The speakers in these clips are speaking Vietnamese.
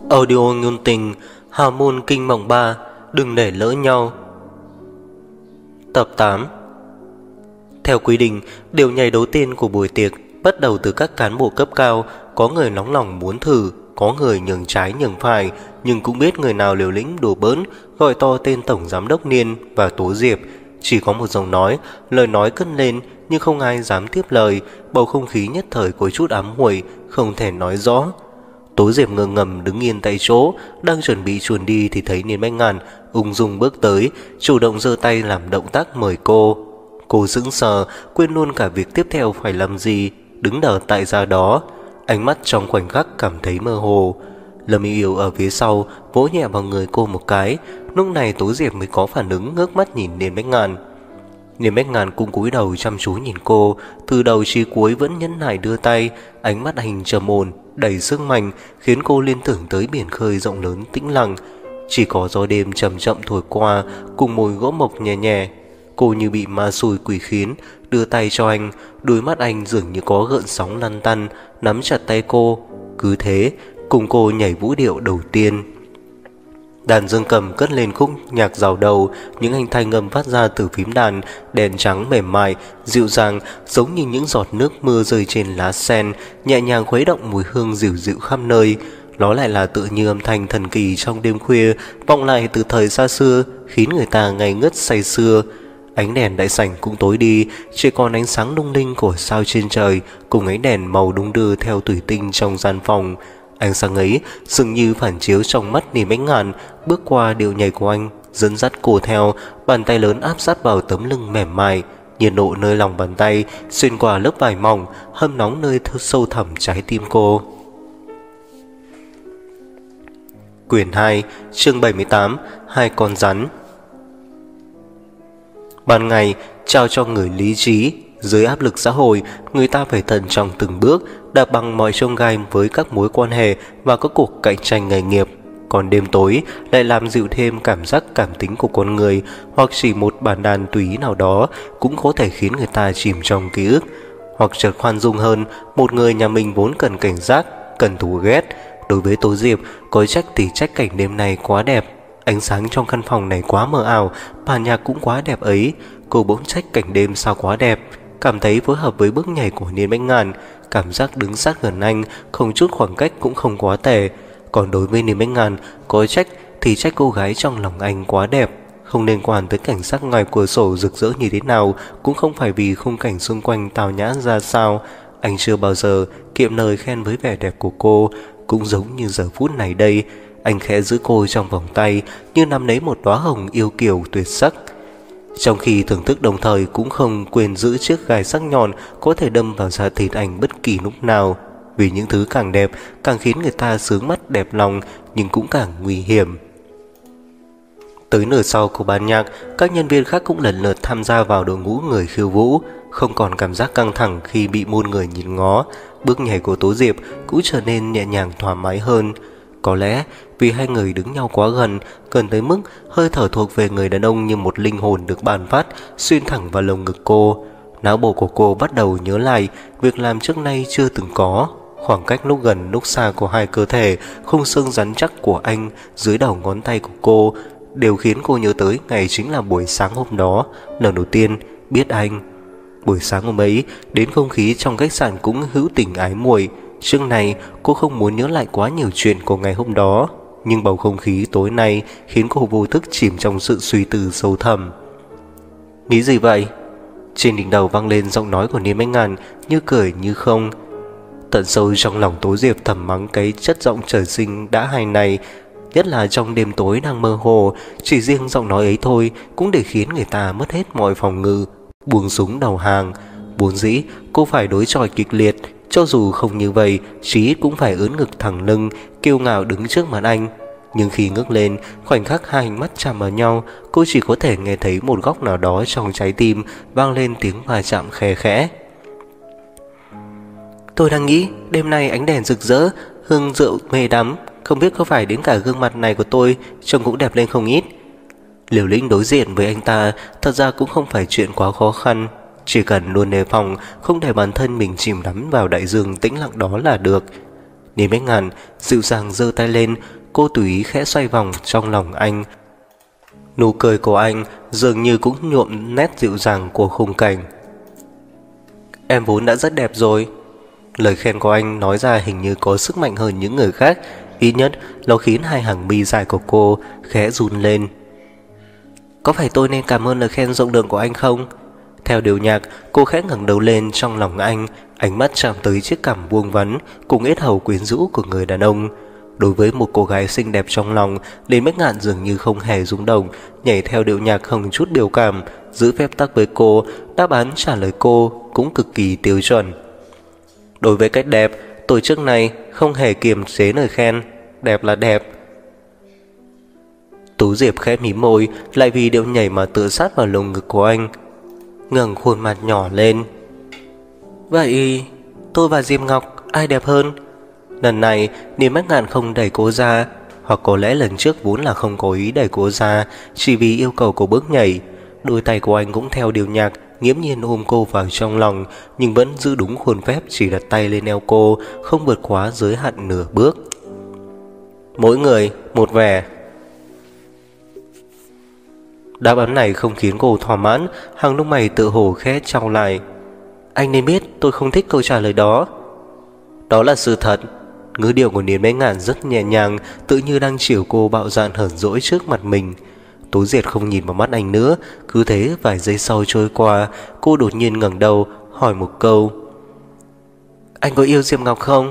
Audio ngôn tình Hào môn kinh mộng 3. Đừng để lỡ nhau. Tập 8. Theo quy định, điều nhảy đầu tiên của buổi tiệc bắt đầu từ các cán bộ cấp cao. Có người nóng lòng muốn thử, có người nhường trái nhường phải, nhưng cũng biết người nào liều lĩnh đùa bỡn, gọi to tên Tổng Giám đốc Niên và Tố Diệp. Chỉ có một giọng nói, lời nói cất lên nhưng không ai dám tiếp lời. Bầu không khí nhất thời có chút ám muội, không thể nói rõ. Tố Diệp ngơ ngầm đứng yên tại chỗ, đang chuẩn bị chuồn đi thì thấy Niên Bách Ngàn ung dung bước tới, chủ động giơ tay làm động tác mời cô. Cô sững sờ, quên luôn cả việc tiếp theo phải làm gì, đứng đờ tại ra đó, ánh mắt trong khoảnh khắc cảm thấy mơ hồ. Lâm Yêu Yêu ở phía sau vỗ nhẹ vào người cô một cái. Lúc này Tố Diệp mới có phản ứng, ngước mắt nhìn Niên Bách Ngàn. Niên Bách Ngàn cũng cúi đầu chăm chú nhìn cô, từ đầu chí cuối vẫn nhẫn nại đưa tay, ánh mắt anh trầm ổn, đầy sức mạnh, khiến cô liên tưởng tới biển khơi rộng lớn tĩnh lặng. Chỉ có gió đêm chậm chậm thổi qua, cùng mùi gỗ mộc nhẹ nhẹ. Cô như bị ma xui quỷ khiến, đưa tay cho anh, đôi mắt anh dường như có gợn sóng lăn tăn, nắm chặt tay cô. Cứ thế, cùng cô nhảy vũ điệu đầu tiên. Đàn dương cầm cất lên khúc nhạc rào đầu, những âm thanh ngâm phát ra từ phím đàn, đèn trắng mềm mại, dịu dàng, giống như những giọt nước mưa rơi trên lá sen, nhẹ nhàng khuấy động mùi hương dịu dịu khắp nơi. Nó lại là tự như âm thanh thần kỳ trong đêm khuya, vọng lại từ thời xa xưa, khiến người ta ngây ngất say sưa. Ánh đèn đại sảnh cũng tối đi, chỉ còn ánh sáng lung linh của sao trên trời, cùng ánh đèn màu đung đưa theo thủy tinh trong gian phòng. Ánh sáng ấy dường như phản chiếu trong mắt Niên Bách Ngàn, bước qua điệu nhảy của anh, dẫn dắt cô theo, bàn tay lớn áp sát vào tấm lưng mềm mại, nhiệt độ nơi lòng bàn tay xuyên qua lớp vải mỏng, hâm nóng nơi sâu thẳm trái tim cô. Quyển 2, chương 78, Hai con rắn. Ban ngày trao cho người lý trí, dưới áp lực xã hội, người ta phải thận trọng từng bước, đạp bằng mọi chông gai với các mối quan hệ và các cuộc cạnh tranh nghề nghiệp. Còn đêm tối lại làm dịu thêm cảm giác cảm tính của con người, hoặc chỉ một bản đàn tùy ý nào đó cũng có thể khiến người ta chìm trong ký ức. Hoặc chợt khoan dung hơn, một người nhà mình vốn cần cảnh giác, cần thù ghét. Đối với Tố Diệp, có trách thì trách cảnh đêm này quá đẹp, ánh sáng trong căn phòng này quá mờ ảo, bản nhạc cũng quá đẹp ấy. Cô bỗng trách cảnh đêm sao quá đẹp, cảm thấy phối hợp với bước nhảy của Niên Bách Ngàn, cảm giác đứng sát gần anh, không chút khoảng cách cũng không quá tệ. Còn đối với Niên Bách Ngàn, có trách thì trách cô gái trong lòng anh quá đẹp, không liên quan tới cảnh sắc ngoài cửa sổ rực rỡ như thế nào, cũng không phải vì khung cảnh xung quanh tào nhã ra sao. Anh chưa bao giờ kiệm lời khen với vẻ đẹp của cô, cũng giống như giờ phút này đây. Anh khẽ giữ cô trong vòng tay, như nắm lấy một đóa hồng yêu kiều tuyệt sắc, trong khi thưởng thức đồng thời cũng không quên giữ chiếc gai sắc nhọn có thể đâm vào da thịt anh bất kỳ lúc nào. Vì những thứ càng đẹp càng khiến người ta sướng mắt đẹp lòng, nhưng cũng càng nguy hiểm. Tới nửa sau của ban nhạc, các nhân viên khác cũng lần lượt tham gia vào đội ngũ người khiêu vũ, không còn cảm giác căng thẳng khi bị muôn người nhìn ngó. Bước nhảy của Tố Diệp cũng trở nên nhẹ nhàng thoải mái hơn. Có lẽ vì hai người đứng nhau quá gần tới mức hơi thở thuộc về người đàn ông như một linh hồn được ban phát, xuyên thẳng vào lồng ngực cô. Não bộ của cô bắt đầu nhớ lại việc làm trước nay chưa từng có. Khoảng cách lúc gần lúc xa của hai cơ thể, khung xương rắn chắc của anh dưới đầu ngón tay của cô đều khiến cô nhớ tới ngày chính là buổi sáng hôm đó, lần đầu tiên biết anh. Buổi sáng hôm ấy, đến không khí trong khách sạn cũng hữu tình ái muội. Trước này cô không muốn nhớ lại quá nhiều chuyện của ngày hôm đó, nhưng bầu không khí tối nay khiến cô vô thức chìm trong sự suy tư sâu thẳm. Nghĩ gì vậy? Trên đỉnh đầu vang lên giọng nói của Niên Bách Ngàn, như cười như không. Tận sâu trong lòng Tố Diệp thầm mắng cái chất giọng trời sinh đã hay này, nhất là trong đêm tối đang mơ hồ. Chỉ riêng giọng nói ấy thôi cũng để khiến người ta mất hết mọi phòng ngự, buông súng đầu hàng. Vốn dĩ cô phải đối chọi kịch liệt, cho dù không như vậy, chí cũng phải ướn ngực thẳng lưng, kiêu ngạo đứng trước mặt anh. Nhưng khi ngước lên, khoảnh khắc hai ánh mắt chạm vào nhau, cô chỉ có thể nghe thấy một góc nào đó trong trái tim vang lên tiếng va chạm khe khẽ. Tôi đang nghĩ đêm nay ánh đèn rực rỡ, hương rượu mê đắm, không biết có phải đến cả gương mặt này của tôi trông cũng đẹp lên không ít. Liều lĩnh đối diện với anh ta thật ra cũng không phải chuyện quá khó khăn, chỉ cần luôn đề phòng, không để bản thân mình chìm đắm vào đại dương tĩnh lặng đó là được. Niềm Bách Ngạn dịu dàng giơ tay lên, cô tùy ý khẽ xoay vòng trong lòng anh. Nụ cười của anh dường như cũng nhuộm nét dịu dàng của khung cảnh. Em vốn đã rất đẹp rồi. Lời khen của anh nói ra hình như có sức mạnh hơn những người khác, ít nhất nó khiến hai hàng mi dài của cô khẽ run lên. Có phải tôi nên cảm ơn lời khen rộng lượng của anh không? Theo điệu nhạc, cô khẽ ngẩng đầu lên trong lòng anh, ánh mắt chạm tới chiếc cằm vuông vắn cùng yết hầu quyến rũ của người đàn ông. Đối với một cô gái xinh đẹp trong lòng, Niềm Bách Ngạn dường như không hề rung động, nhảy theo điệu nhạc không chút biểu cảm, giữ phép tắc với cô. Đáp án trả lời cô cũng cực kỳ tiêu chuẩn. Đối với cách đẹp, tôi trước này không hề kiềm chế lời khen. Đẹp là đẹp. Tú Diệp khẽ mím môi, lại vì điệu nhảy mà tựa sát vào lồng ngực của anh, ngẩng khuôn mặt nhỏ lên. Vậy tôi và Diệp Ngọc ai đẹp hơn? Lần này Niềm Bách Ngạn không đẩy cô ra, hoặc có lẽ lần trước vốn là không có ý đẩy cô ra, chỉ vì yêu cầu của bước nhảy. Đôi tay của anh cũng theo điệu nhạc nghiễm nhiên ôm cô vào trong lòng, nhưng vẫn giữ đúng khuôn phép chỉ đặt tay lên eo cô, không vượt quá giới hạn nửa bước. Mỗi người một vẻ. Đáp án này không khiến cô thỏa mãn, hàng lông mày tự hồ khẽ chau lại. Anh nên biết tôi không thích câu trả lời đó. Đó là sự thật. Ngữ điệu của Niềm Bách Ngạn rất nhẹ nhàng, tự như đang chiều cô bạo dạn hờn dỗi trước mặt mình. Tú Diệp không nhìn vào mắt anh nữa. Cứ thế vài giây sau trôi qua, cô đột nhiên ngẩng đầu hỏi một câu. Anh có yêu Diệp Ngọc không?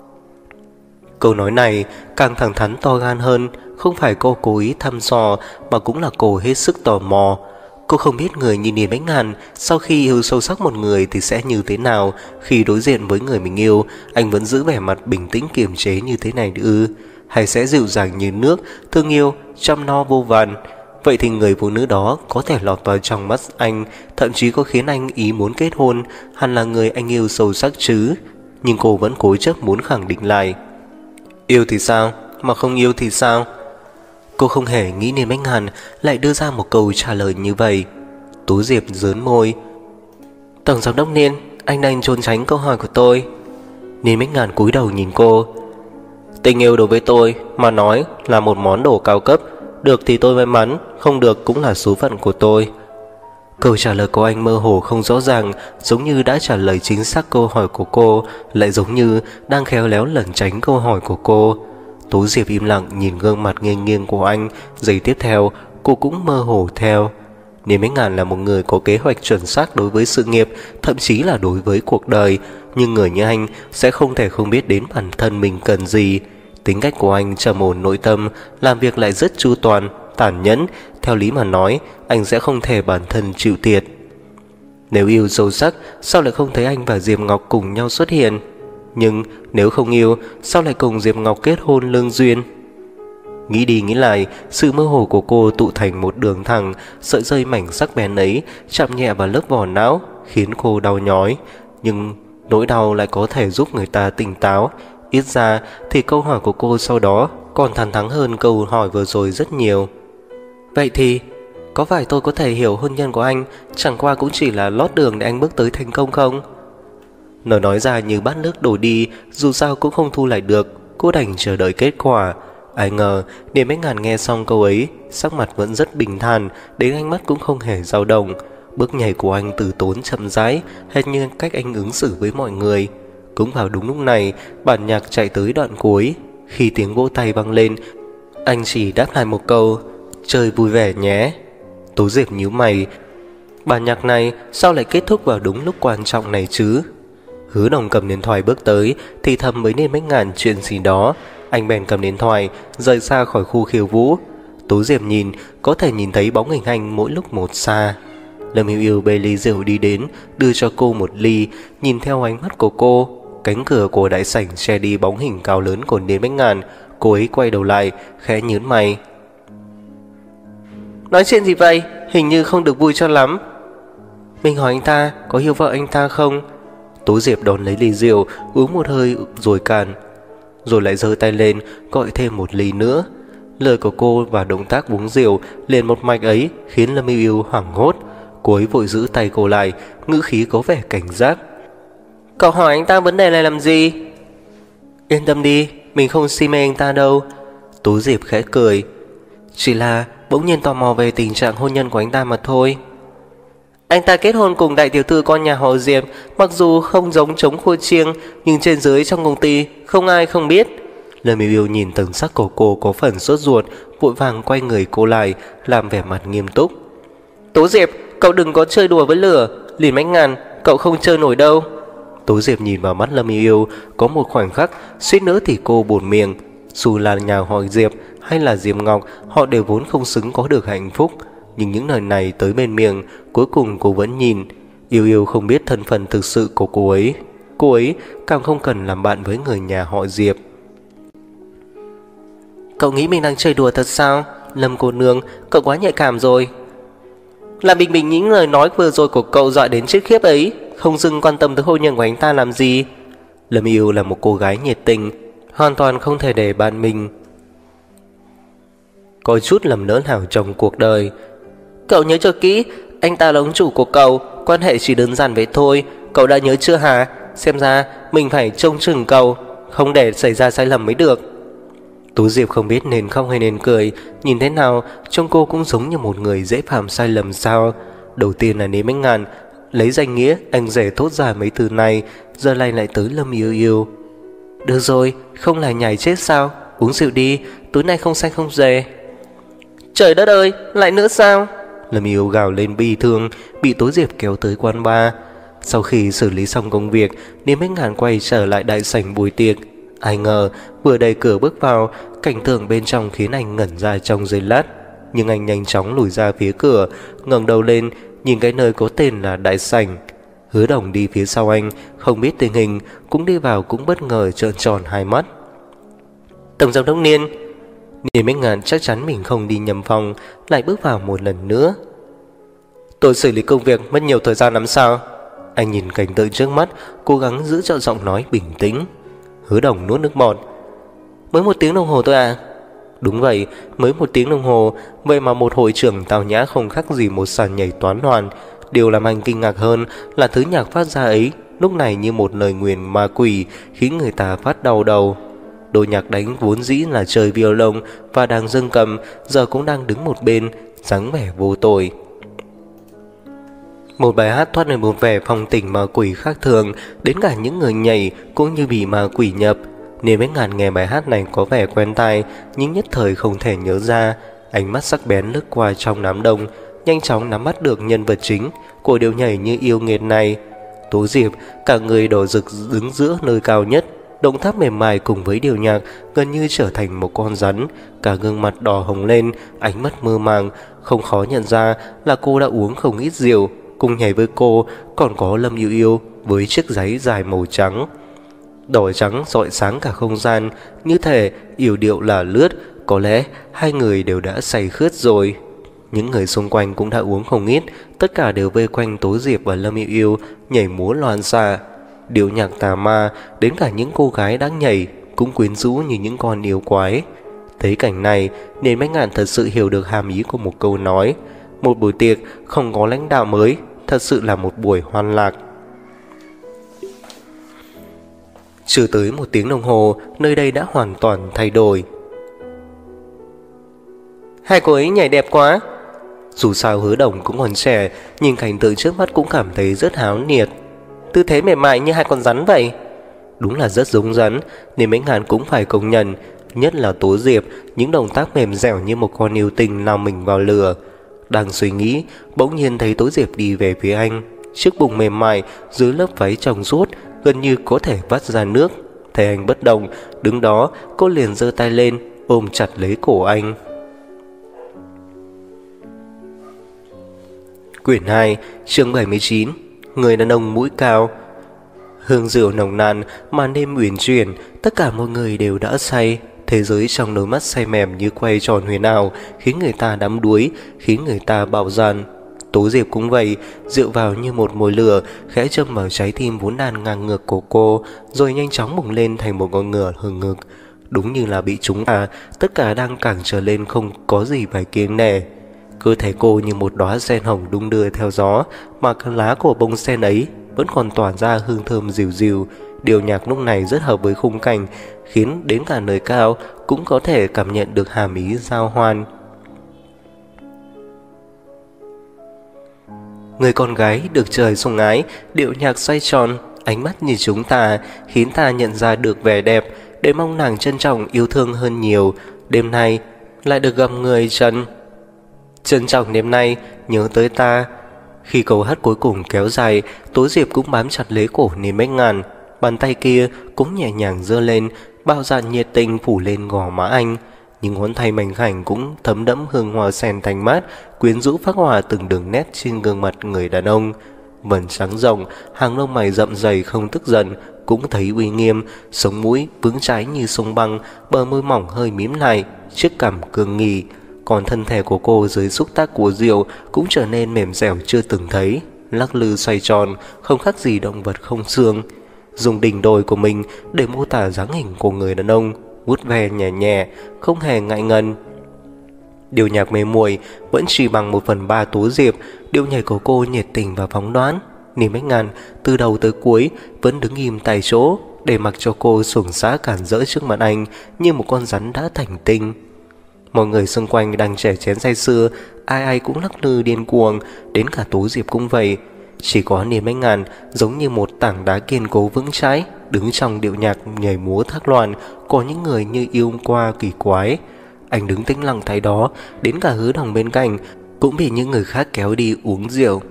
Câu nói này càng thẳng thắn to gan hơn. Không phải cô cố ý thăm dò, mà cũng là cô hết sức tò mò. Cô không biết người như Niềm Bách Ngạn sau khi yêu sâu sắc một người thì sẽ như thế nào. Khi đối diện với người mình yêu, anh vẫn giữ vẻ mặt bình tĩnh kiềm chế như thế này ư? Hay sẽ dịu dàng như nước, thương yêu, chăm no vô vàn? Vậy thì người phụ nữ đó có thể lọt vào trong mắt anh, thậm chí có khiến anh ý muốn kết hôn, hẳn là người anh yêu sâu sắc chứ. Nhưng cô vẫn cố chấp muốn khẳng định lại. Yêu thì sao, mà không yêu thì sao? Cô không hề nghĩ Niềm Bách Ngạn lại đưa ra một câu trả lời như vậy. Tú Diệp rớn môi. Tổng giám đốc Niên, anh đang trốn tránh câu hỏi của tôi. Niềm Bách Ngạn cúi đầu nhìn cô. Tình yêu đối với tôi mà nói là một món đồ cao cấp. Được thì tôi may mắn, không được cũng là số phận của tôi. Câu trả lời của anh mơ hồ không rõ ràng, giống như đã trả lời chính xác câu hỏi của cô, lại giống như đang khéo léo lẩn tránh câu hỏi của cô. Tú Diệp im lặng nhìn gương mặt nghiêng nghiêng của anh. Giây tiếp theo cô cũng mơ hồ theo. Niềm Bách Ngạn là một người có kế hoạch chuẩn xác đối với sự nghiệp, thậm chí là đối với cuộc đời. Nhưng người như anh sẽ không thể không biết đến bản thân mình cần gì. Tính cách của anh trầm ổn nội tâm, làm việc lại rất chu toàn, tàn nhẫn. Theo lý mà nói, anh sẽ không thể bản thân chịu thiệt. Nếu yêu sâu sắc, sao lại không thấy anh và Diệp Ngọc cùng nhau xuất hiện? Nhưng nếu không yêu, sao lại cùng Diệp Ngọc kết hôn lương duyên? Nghĩ đi nghĩ lại, sự mơ hồ của cô tụ thành một đường thẳng. Sợi dây mảnh sắc bén ấy chạm nhẹ vào lớp vỏ não, khiến cô đau nhói. Nhưng nỗi đau lại có thể giúp người ta tỉnh táo. Ít ra thì câu hỏi của cô sau đó còn thẳng thắn hơn câu hỏi vừa rồi rất nhiều. Vậy thì có phải tôi có thể hiểu hôn nhân của anh chẳng qua cũng chỉ là lót đường để anh bước tới thành công không? Nó nói ra như bát nước đổ đi, dù sao cũng không thu lại được. Cô đành chờ đợi kết quả. Ai ngờ Niềm Bách Ngạn nghe xong câu ấy, sắc mặt vẫn rất bình thản, đến ánh mắt cũng không hề dao động. Bước nhảy của anh từ tốn chậm rãi, hệt như cách anh ứng xử với mọi người. Cũng vào đúng lúc này, bản nhạc chạy tới đoạn cuối. Khi tiếng vỗ tay vang lên, anh chỉ đáp lại một câu, chơi vui vẻ nhé. Tú Diệp nhíu mày. Bản nhạc này sao lại kết thúc vào đúng lúc quan trọng này chứ? Hứa Đồng cầm điện thoại bước tới, thì thầm với Niềm Bách Ngạn chuyện gì đó. Anh bèn cầm điện thoại rời xa khỏi khu khiêu vũ. Tú Diệp nhìn, có thể nhìn thấy bóng hình anh mỗi lúc một xa. Lâm Hiểu Yêu bê ly rượu đi đến, đưa cho cô một ly. Nhìn theo ánh mắt của cô, cánh cửa của đại sảnh che đi bóng hình cao lớn của Niềm Bách Ngạn. Cô ấy quay đầu lại, khẽ nhướng mày. Nói chuyện gì vậy? Hình như không được vui cho lắm. Mình hỏi anh ta có yêu vợ anh ta không? Tú Diệp đón lấy ly rượu, uống một hơi rồi cạn, rồi lại giơ tay lên gọi thêm một ly nữa. Lời của cô và động tác uống rượu liền một mạch ấy khiến Lâm Yêu Yêu hoảng hốt. Cô ấy vội giữ tay cô lại, ngữ khí có vẻ cảnh giác. Cậu hỏi anh ta vấn đề này làm gì? Yên tâm đi, mình không si mê anh ta đâu. Tú Diệp khẽ cười. Chỉ là bỗng nhiên tò mò về tình trạng hôn nhân của anh ta mà thôi. Anh ta kết hôn cùng đại tiểu thư con nhà họ Diệp, mặc dù không giống trống khua chiêng, nhưng trên dưới trong công ty không ai không biết. Lâm Yêu Yêu nhìn thần sắc của cô có phần sốt ruột, vội vàng quay người cô lại, làm vẻ mặt nghiêm túc. Tú Diệp, cậu đừng có chơi đùa với lửa, Liền Bách Ngàn, cậu không chơi nổi đâu. Tú Diệp nhìn vào mắt Lâm Yêu Yêu, có một khoảnh khắc suýt nữa thì cô buột miệng. Dù là nhà họ Diệp hay là Diệp Ngọc, họ đều vốn không xứng có được hạnh phúc. Nhưng những lời này tới bên miệng, cuối cùng cô vẫn nhìn. Yêu Yêu không biết thân phận thực sự của cô ấy. Cô ấy càng không cần làm bạn với người nhà họ Diệp. Cậu nghĩ mình đang chơi đùa thật sao? Lâm cô nương, cậu quá nhạy cảm rồi. Là bình bình những lời nói vừa rồi của cậu dọa đến chết khiếp ấy, không dừng quan tâm tới hôn nhân của anh ta làm gì. Lâm Yêu là một cô gái nhiệt tình, hoàn toàn không thể để bạn mình có chút lầm lỡ nào trong cuộc đời. Cậu nhớ cho kỹ, anh ta là ông chủ của cậu, quan hệ chỉ đơn giản vậy thôi. Cậu đã nhớ chưa hả? Xem ra mình phải trông chừng cậu, không để xảy ra sai lầm mới được. Tú Diệp không biết nên khóc hay nên cười. Nhìn thế nào trông cô cũng giống như một người dễ phạm sai lầm sao. Đầu tiên là Lý Bách Ngàn lấy danh nghĩa anh rể thốt ra mấy từ này, giờ lại tới Lâm Yêu Yêu. Được rồi, không là nhảy chết sao? Uống rượu đi, tối nay không say không dề. Trời đất ơi, lại nữa sao? Lâm Yêu gào lên bi thương, bị Tú Diệp kéo tới quán bar. Sau khi xử lý xong công việc, Lý Bách Ngàn quay trở lại đại sảnh buổi tiệc. Ai ngờ vừa đẩy cửa bước vào, cảnh tượng bên trong khiến anh ngẩn ra trong giây lát. Nhưng anh nhanh chóng lùi ra phía cửa, ngẩng đầu lên nhìn cái nơi có tên là đại sảnh. Hứa Đồng đi phía sau anh, không biết tình hình, cũng đi vào cũng bất ngờ trợn tròn hai mắt. Tổng giám đốc Niên. Niên Bách Ngàn chắc chắn mình không đi nhầm phòng, lại bước vào một lần nữa. Tôi xử lý công việc mất nhiều thời gian lắm sao? Anh nhìn cảnh tượng trước mắt, cố gắng giữ cho giọng nói bình tĩnh. Hứa Đồng nuốt nước bọt. Mới 1 tiếng đồng hồ thôi à? Đúng vậy, mới 1 tiếng đồng hồ. Vậy mà một hội trưởng tào nhã không khác gì một sàn nhảy toán hoàn. Điều làm anh kinh ngạc hơn là thứ nhạc phát ra ấy lúc này như một lời nguyền ma quỷ, khiến người ta phát đau đầu. Đội nhạc đánh vốn dĩ là chơi violon và đàn dương cầm, giờ cũng đang đứng một bên, dáng vẻ vô tội. Một bài hát thoát lên một vẻ phong tình ma quỷ khác thường, đến cả những người nhảy cũng như bị ma quỷ nhập. Nên Bách Ngàn nghe bài hát này có vẻ quen tai, nhưng nhất thời không thể nhớ ra. Ánh mắt sắc bén lướt qua trong đám đông, nhanh chóng nắm bắt được nhân vật chính của điệu nhảy như yêu nghiệt này. Tú Diệp cả người đỏ rực đứng giữa nơi cao nhất, động tác mềm mại cùng với điệu nhạc gần như trở thành một con rắn, cả gương mặt đỏ hồng lên, ánh mắt mơ màng, không khó nhận ra là cô đã uống không ít rượu. Cùng nhảy với cô còn có Lâm Yêu Yêu với chiếc váy dài màu trắng, đỏ trắng rọi sáng cả không gian, như thể yểu điệu là lướt. Có lẽ hai người đều đã say khướt rồi. Những người xung quanh cũng đã uống không ít, tất cả đều vây quanh Tú Diệp và Lâm Yêu Yêu nhảy múa loạn xạ. Điệu nhạc tà ma, đến cả những cô gái đang nhảy cũng quyến rũ như những con yêu quái. Thấy cảnh này nên Bách Ngạn thật sự hiểu được hàm ý của một câu nói: một buổi tiệc không có lãnh đạo mới thật sự là một buổi hoan lạc. Chưa tới 1 tiếng đồng hồ, nơi đây đã hoàn toàn thay đổi. Hai cô ấy nhảy đẹp quá. Dù sao Hứa Đồng cũng còn trẻ, nhìn cảnh tượng trước mắt cũng cảm thấy rất háo nhiệt. Tư thế mềm mại như hai con rắn vậy. Đúng là rất giống rắn, nên Bách Ngạn cũng phải công nhận. Nhất là Tú Diệp, những động tác mềm dẻo như một con yêu tinh lao mình vào lửa. Đang suy nghĩ, bỗng nhiên thấy Tú Diệp đi về phía anh. Chiếc bụng mềm mại dưới lớp váy trong suốt gần như có thể vắt ra nước. Thấy anh bất động, đứng đó, cô liền giơ tay lên ôm chặt lấy cổ anh. Quyển 2, chương 79. Người đàn ông mũi cao. Hương rượu nồng nàn, màn đêm uyển chuyển, tất cả mọi người đều đã say. Thế giới trong đôi mắt say mềm như quay tròn huyền ảo, khiến người ta đắm đuối, khiến người ta bạo dạn. Tú Diệp cũng vậy, rượu vào như một mồi lửa, khẽ châm vào trái tim vốn đang ngang ngược của cô, rồi nhanh chóng bùng lên thành một con ngựa hừng ngực. Đúng như là bị trúng tất cả đang càng trở lên không có gì phải kiêng nể. Cơ thể cô như một đóa sen hồng đung đưa theo gió, mà lá của bông sen ấy vẫn còn tỏa ra hương thơm dịu dịu. Điệu nhạc lúc này rất hợp với khung cảnh, khiến đến cả nơi cao cũng có thể cảm nhận được hàm ý giao hoan. Người con gái được trời sủng ái, điệu nhạc xoay tròn, ánh mắt nhìn chúng ta khiến ta nhận ra được vẻ đẹp, để mong nàng trân trọng yêu thương hơn nhiều. Đêm nay lại được gặp người trân trọng đêm nay, nhớ tới ta. Khi câu hát cuối cùng kéo dài, Tố Diệp cũng bám chặt lấy cổ Niềm Bách Ngàn, bàn tay kia cũng nhẹ nhàng giơ lên, bao dạn nhiệt tình phủ lên gò má anh. Những ngón tay mảnh khảnh cũng thấm đẫm hương hoa sen thanh mát, quyến rũ phác họa từng đường nét trên gương mặt người đàn ông. Vầng trắng rộng, hàng lông mày rậm dày không tức giận, cũng thấy uy nghiêm, sống mũi vững chãi như sông băng, bờ môi mỏng hơi mím lại, chiếc cằm cương nghị. Còn thân thể của cô dưới xúc tác của rượu cũng trở nên mềm dẻo chưa từng thấy, lắc lư xoay tròn, không khác gì động vật không xương. Dùng đỉnh đồi của mình để mô tả dáng hình của người đàn ông, vuốt ve nhẹ nhẹ, không hề ngại ngần. Điệu nhạc mê muội vẫn chỉ bằng 1/3 Tố Diệp. Điệu nhảy của cô nhiệt tình và phóng đoán. Niềm Bách Ngàn từ đầu tới cuối vẫn đứng im tại chỗ, để mặc cho cô xuồng xã cản rỡ trước mặt anh như một con rắn đã thành tinh. Mọi người xung quanh đang chè chén say sưa, ai ai cũng lắc lư điên cuồng, đến cả Tố Diệp cũng vậy. Chỉ có Niềm Bách Ngàn giống như một tảng đá kiên cố vững chãi, đứng trong điệu nhạc nhảy múa thác loạn. Có những người như yêu qua kỳ quái. Anh đứng tĩnh lặng tại đó, đến cả Hứa Đồng bên cạnh cũng bị những người khác kéo đi uống rượu.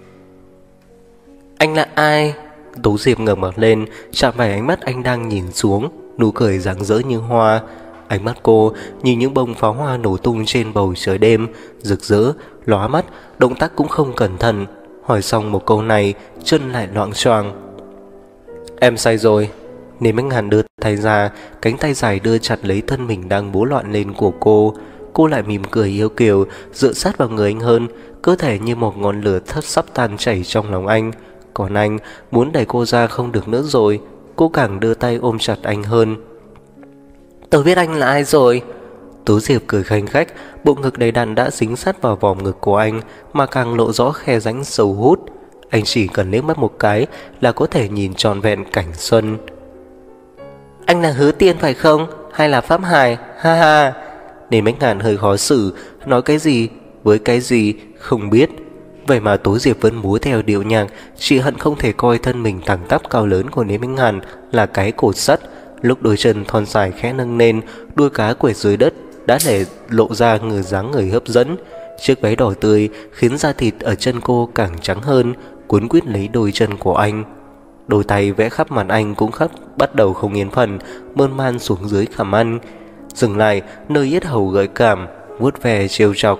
Anh là ai? Tố Diệp ngẩng mặt lên, chạm phải ánh mắt anh đang nhìn xuống, nụ cười rạng rỡ như hoa. Ánh mắt cô như những bông pháo hoa nổ tung trên bầu trời đêm, rực rỡ, lóa mắt, động tác cũng không cẩn thận. Hỏi xong một câu này, chân lại loạng choạng. Em say rồi. Niềm Bách Ngàn đưa tay ra, cánh tay dài đưa chặt lấy thân mình đang bố loạn lên của cô. Cô lại mỉm cười yêu kiều, dựa sát vào người anh hơn, cơ thể như một ngọn lửa thấp sắp tan chảy trong lòng anh. Còn anh muốn đẩy cô ra không được nữa rồi. Cô càng đưa tay ôm chặt anh hơn. Tôi biết anh là ai rồi. Tố Diệp cười khanh khách, bộ ngực đầy đặn đã dính sát vào vòng ngực của anh, mà càng lộ rõ khe rãnh sâu hút. Anh chỉ cần liếc mắt một cái là có thể nhìn trọn vẹn cảnh xuân. Anh là Hứa Tiên phải không? Hay là Pháp Hải? Ha ha. Niềm Bách Ngàn hơi khó xử, nói cái gì với cái gì không biết. Vậy mà Tố Diệp vẫn múa theo điệu nhạc, chỉ hận không thể coi thân mình thẳng tắp cao lớn của Niềm Bách Ngàn là cái cột sắt. Lúc đôi chân thon dài khẽ nâng lên, đuôi cá quệt dưới đất đã để lộ ra người dáng người hấp dẫn. Chiếc váy đỏ tươi khiến da thịt ở chân cô càng trắng hơn, cuốn quýt lấy đôi chân của anh. Đôi tay vẽ khắp mặt anh cũng bắt đầu không yên phận, mơn man xuống dưới khằm ăn, dừng lại nơi yết hầu gợi cảm, vuốt ve trêu chọc.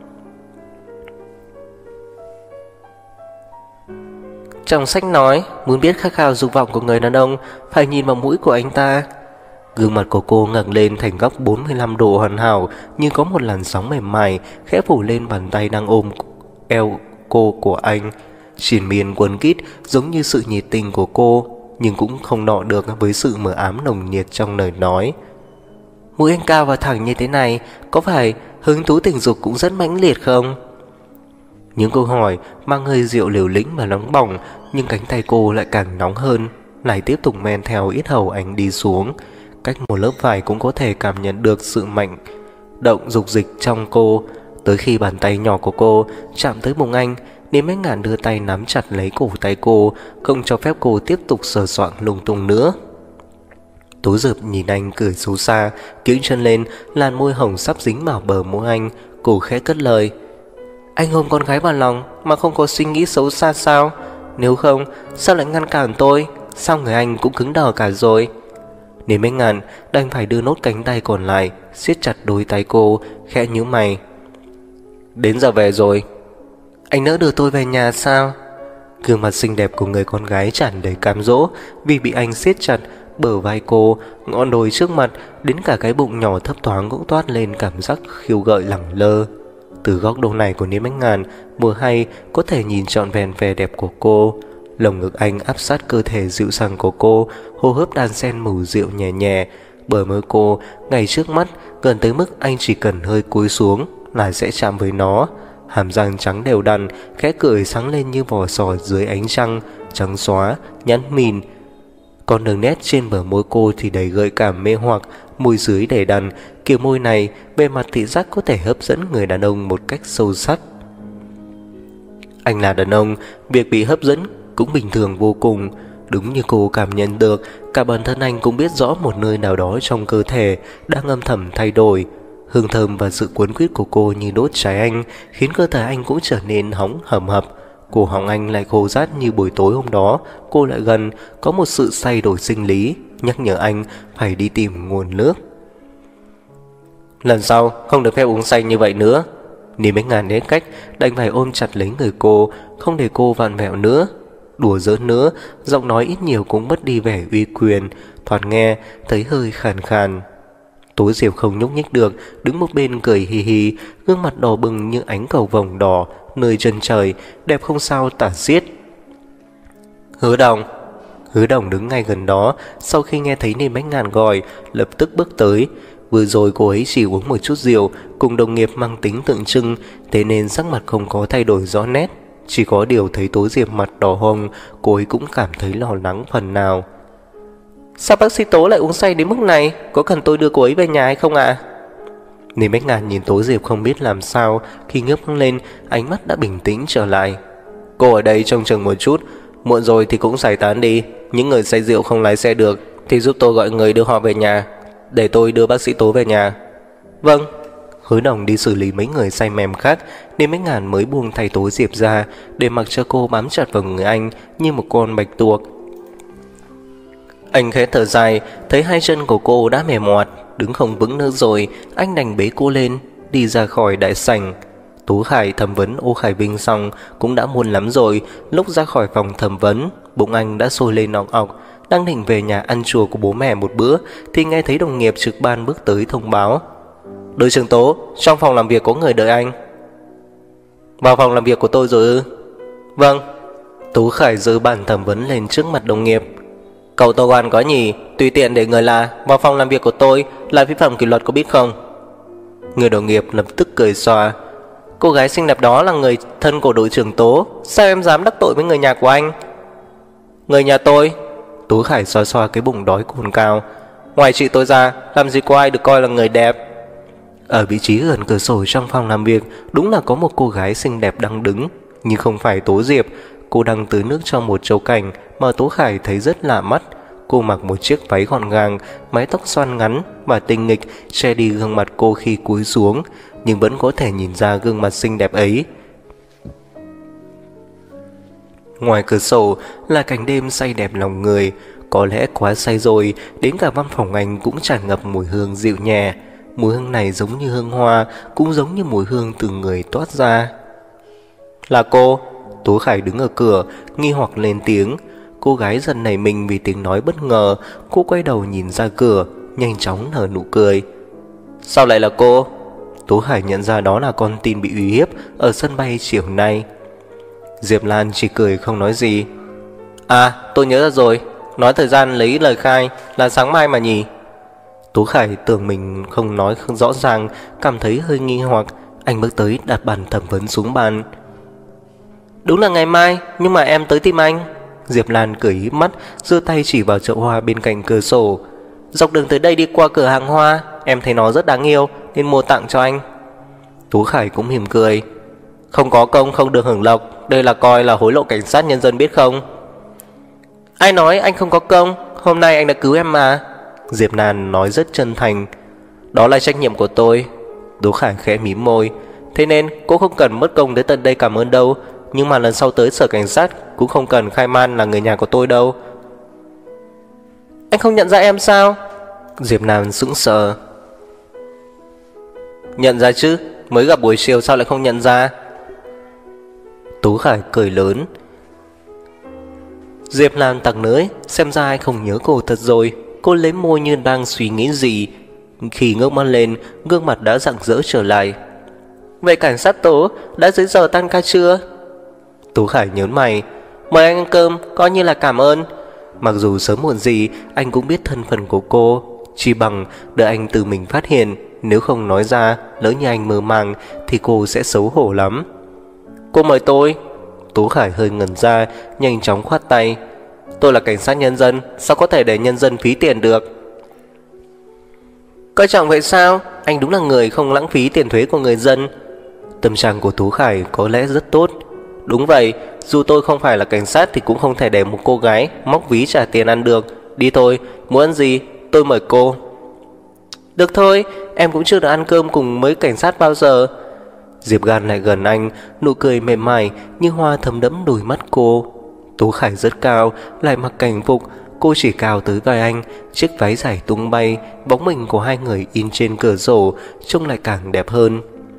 Trong sách nói, muốn biết khát khao dục vọng của người đàn ông phải nhìn vào mũi của anh ta. Gương mặt của cô ngẩng lên thành góc 45 độ hoàn hảo, như có một làn sóng mềm mại khẽ phủ lên bàn tay đang ôm eo cô của anh. Triền miên quấn quýt giống như sự nhiệt tình của cô, nhưng cũng không nọ được với sự mờ ám nồng nhiệt trong lời nói. Mũi anh cao và thẳng như thế này, có phải hứng thú tình dục cũng rất mãnh liệt không? Những câu hỏi mang hơi rượu liều lĩnh và nóng bỏng, nhưng cánh tay cô lại càng nóng hơn, lại tiếp tục men theo yết hầu anh đi xuống. Cách một lớp vải cũng có thể cảm nhận được sự mạnh động dục dịch trong cô. Tới khi bàn tay nhỏ của cô chạm tới bụng anh, Niềm Bách Ngàn đưa tay nắm chặt lấy cổ tay cô, không cho phép cô tiếp tục sờ soạng lung tung nữa. Tố Diệp nhìn anh cười xấu xa, kiễng chân lên, làn môi hồng sắp dính vào bờ môi anh. Cô khẽ cất lời. Anh ôm con gái vào lòng mà không có suy nghĩ xấu xa sao? Nếu không, sao lại ngăn cản tôi? Sao người anh cũng cứng đờ cả rồi? Niềm Bách Ngàn đành phải đưa nốt cánh tay còn lại, siết chặt đôi tay cô, khẽ nhíu mày. Đến giờ về rồi. Anh nỡ đưa tôi về nhà sao? Gương mặt xinh đẹp của người con gái tràn đầy cám dỗ vì bị anh siết chặt. Bờ vai cô, ngọn đồi trước mặt, đến cả cái bụng nhỏ thấp thoáng cũng toát lên cảm giác khiêu gợi lẳng lơ. Từ góc độ này của Niềm Bách Ngàn, mùa hay có thể nhìn trọn vẹn vẻ đẹp của cô. Lồng ngực anh áp sát cơ thể dịu dàng của cô, hô hấp đan xen mùi rượu nhẹ nhẹ. Bờ môi cô ngay trước mắt, gần tới mức anh chỉ cần hơi cúi xuống là sẽ chạm với nó. Hàm răng trắng đều đặn, khẽ cười sáng lên như vỏ sò dưới ánh trăng, trắng xóa, nhẵn mịn. Còn đường nét trên bờ môi cô thì đầy gợi cảm mê hoặc, môi dưới đầy đặn, kiểu môi này bề mặt thị giác có thể hấp dẫn người đàn ông một cách sâu sắc. Anh là đàn ông, việc bị hấp dẫn cũng bình thường vô cùng. Đúng như cô cảm nhận được, cả bản thân anh cũng biết rõ một nơi nào đó trong cơ thể đang âm thầm thay đổi. Hương thơm và sự cuốn quýt của cô như đốt cháy anh, khiến cơ thể anh cũng trở nên hóng hầm hập. Cổ họng anh lại khô rát như buổi tối hôm đó cô lại gần, có một sự thay đổi sinh lý, nhắc nhở anh phải đi tìm nguồn nước. Lần sau không được phép uống say như vậy nữa. Ni Bách Ngàn đến cách đành phải ôm chặt lấy người cô, không để cô vặn vẹo nữa, đùa giỡn nữa. Giọng nói ít nhiều cũng mất đi vẻ uy quyền, thoạt nghe thấy hơi khàn khàn. Tố Diệp không nhúc nhích được, đứng một bên cười hì hì, gương mặt đỏ bừng như ánh cầu vồng đỏ nơi chân trời, đẹp không sao tả xiết. Hứa Đồng đứng ngay gần đó, sau khi nghe thấy Ni Bách Ngàn gọi, lập tức bước tới. Vừa rồi cô ấy chỉ uống một chút rượu, cùng đồng nghiệp mang tính tượng trưng, thế nên sắc mặt không có thay đổi rõ nét. Chỉ có điều thấy Tố Diệp mặt đỏ hồng, cô ấy cũng cảm thấy lo lắng phần nào. Sao bác sĩ Tố lại uống say đến mức này? Có cần tôi đưa cô ấy về nhà hay không ạ? Ni Bách Ngàn nhìn Tố Diệp không biết làm sao, khi ngước lên, ánh mắt đã bình tĩnh trở lại. Cô ở đây trông chừng một chút, muộn rồi thì cũng giải tán đi. Những người say rượu không lái xe được thì giúp tôi gọi người đưa họ về nhà, để tôi đưa bác sĩ Tố về nhà. Vâng. Hứa Đồng đi xử lý mấy người say mềm khác, nên Bách Ngàn mới buông tay Tố Diệp ra, để mặc cho cô bám chặt vào người anh như một con bạch tuộc. Anh khẽ thở dài, thấy hai chân của cô đã mềm mọt, đứng không vững nữa rồi. Anh đành bế cô lên, đi ra khỏi đại sảnh. Tú Khải thẩm vấn Ô Khải Vinh xong cũng đã muộn lắm rồi. Lúc ra khỏi phòng thẩm vấn, bụng anh đã sôi lên ọc ọc. Đang định về nhà ăn chùa của bố mẹ một bữa thì nghe thấy đồng nghiệp trực ban bước tới thông báo: Đội trưởng Tố, trong phòng làm việc có người đợi anh. Vào phòng làm việc của tôi rồi ư? Vâng. Tú Khải giơ bản thẩm vấn lên trước mặt đồng nghiệp. Cậu Tô Quan có nhỉ, tùy tiện để người là vào phòng làm việc của tôi là vi phạm kỷ luật có biết không? Người đồng nghiệp lập tức cười xòa. Cô gái xinh đẹp đó là người thân của đội trưởng Tố, sao em dám đắc tội với người nhà của anh? Người nhà tôi? Tú Khải xoa xoa cái bụng đói cồn cào. Ngoài chị tôi ra, làm gì có ai được coi là người đẹp? Ở vị trí gần cửa sổ trong phòng làm việc, đúng là có một cô gái xinh đẹp đang đứng, nhưng không phải Tố Diệp. Cô đang tưới nước cho một chậu cảnh mà Tú Khải thấy rất lạ mắt. Cô mặc một chiếc váy gọn gàng, mái tóc xoăn ngắn và tinh nghịch che đi gương mặt cô khi cúi xuống, nhưng vẫn có thể nhìn ra gương mặt xinh đẹp ấy. Ngoài cửa sổ là cảnh đêm say đẹp lòng người. Có lẽ quá say rồi, đến cả văn phòng anh cũng tràn ngập mùi hương dịu nhẹ. Mùi hương này giống như hương hoa, cũng giống như mùi hương từ người toát ra. Là cô? Tú Khải đứng ở cửa, nghi hoặc lên tiếng. Cô gái giật nảy mình vì tiếng nói bất ngờ. Cô quay đầu nhìn ra cửa, nhanh chóng nở nụ cười. Sao lại là cô? Tú Khải nhận ra đó là con tin bị uy hiếp ở sân bay chiều nay. Diệp Lan chỉ cười không nói gì. À, tôi nhớ ra rồi, nói thời gian lấy lời khai là sáng mai mà nhỉ? Tú Khải tưởng mình không nói không rõ ràng, cảm thấy hơi nghi hoặc. Anh bước tới đặt bàn thẩm vấn xuống bàn. Đúng là ngày mai, nhưng mà em tới tìm anh. Diệp Lan cười híp mắt, giơ tay chỉ vào chậu hoa bên cạnh cửa sổ. Dọc đường tới đây đi qua cửa hàng hoa, em thấy nó rất đáng yêu nên mua tặng cho anh. Tú Khải cũng mỉm cười. Không có công không được hưởng lộc, đây là coi là hối lộ cảnh sát nhân dân biết không? Ai nói anh không có công, hôm nay anh đã cứu em mà. Diệp Lan nói rất chân thành. Đó là trách nhiệm của tôi. Tú Khải khẽ mím môi. Thế nên cô không cần mất công tới tận đây cảm ơn đâu, nhưng mà lần sau tới sở cảnh sát cũng không cần khai man là người nhà của tôi đâu. Anh không nhận ra em sao? Diệp Lan sững sờ. Nhận ra chứ, mới gặp buổi chiều sao lại không nhận ra? Tú Khải cười lớn. Diệp Lan tặc lưỡi, xem ra anh không nhớ cô thật rồi. Cô lấy môi như đang suy nghĩ gì. Khi ngước mắt lên, gương mặt đã rạng rỡ trở lại. Vậy cảnh sát Tố đã dưới giờ tan ca chưa? Tú Khải nhớn mày. Mời anh ăn cơm, coi như là cảm ơn. Mặc dù sớm muộn gì anh cũng biết thân phận của cô, chỉ bằng đợi anh tự mình phát hiện. Nếu không nói ra, lỡ như anh mơ màng thì cô sẽ xấu hổ lắm. Cô mời tôi. Tú Khải hơi ngẩn ra, nhanh chóng khoát tay. Tôi là cảnh sát nhân dân, sao có thể để nhân dân phí tiền được? Coi trọng vậy sao? Anh đúng là người không lãng phí tiền thuế của người dân. Tâm trạng của Tú Khải có lẽ rất tốt. Đúng vậy, dù tôi không phải là cảnh sát thì cũng không thể để một cô gái móc ví trả tiền ăn được. Đi thôi, muốn ăn gì tôi mời cô. Được thôi, em cũng chưa được ăn cơm cùng mấy cảnh sát bao giờ. Diệp Gan lại gần anh, nụ cười mềm mại như hoa thấm đẫm đôi mắt cô. Tú Khải rất cao, lại mặc cảnh phục, cô chỉ cao tới vai anh, chiếc váy dài tung bay, bóng mình của hai người in trên cửa sổ, trông lại càng đẹp hơn.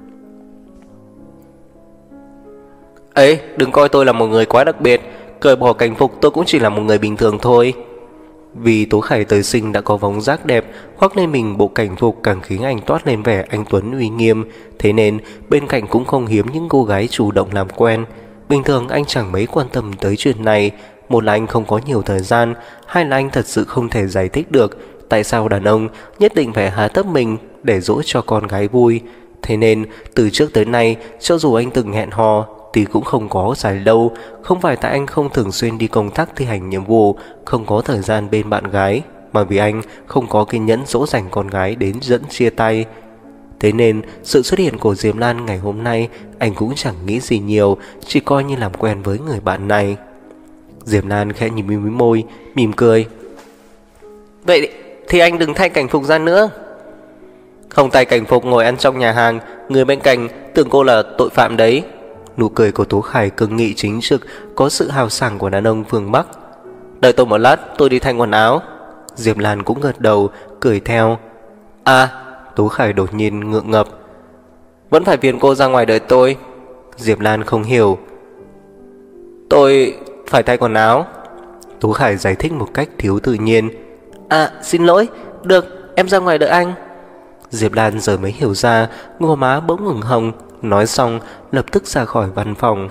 Ấy, đừng coi tôi là một người quá đặc biệt, cởi bỏ cảnh phục tôi cũng chỉ là một người bình thường thôi. Vì Tú Khải trời sinh đã có vóc dáng đẹp, khoác lên mình bộ cảnh phục càng khiến anh toát lên vẻ anh tuấn uy nghiêm. Thế nên bên cạnh cũng không hiếm những cô gái chủ động làm quen. Bình thường anh chẳng mấy quan tâm tới chuyện này. Một là anh không có nhiều thời gian, hai là anh thật sự không thể giải thích được tại sao đàn ông nhất định phải hạ thấp mình để dỗ cho con gái vui. Thế nên từ trước tới nay, cho dù anh từng hẹn hò thì cũng không có dài lâu. Không phải tại anh không thường xuyên đi công tác thi hành nhiệm vụ, không có thời gian bên bạn gái, mà vì anh không có kiên nhẫn dỗ dành con gái đến dẫn chia tay. Thế nên sự xuất hiện của Diệp Lan ngày hôm nay anh cũng chẳng nghĩ gì nhiều, chỉ coi như làm quen với người bạn này. Diệp Lan khẽ nhìn mím môi, mỉm cười. Vậy thì anh đừng thay cảnh phục ra nữa. Không thay cảnh phục ngồi ăn trong nhà hàng, người bên cạnh tưởng cô là tội phạm đấy. Nụ cười của Tú Khải cương nghị chính trực, có sự hào sảng của đàn ông phương Bắc. Đợi tôi một lát, tôi đi thay quần áo. Diệp Lan cũng gật đầu, cười theo. À, Tú Khải đột nhiên ngượng ngập. Vẫn phải phiền cô ra ngoài đợi tôi. Diệp Lan không hiểu. Tôi phải thay quần áo. Tú Khải giải thích một cách thiếu tự nhiên. À, xin lỗi, được, em ra ngoài đợi anh. Diệp Lan giờ mới hiểu ra, gò má bỗng ửng hồng. Nói xong lập tức ra khỏi văn phòng.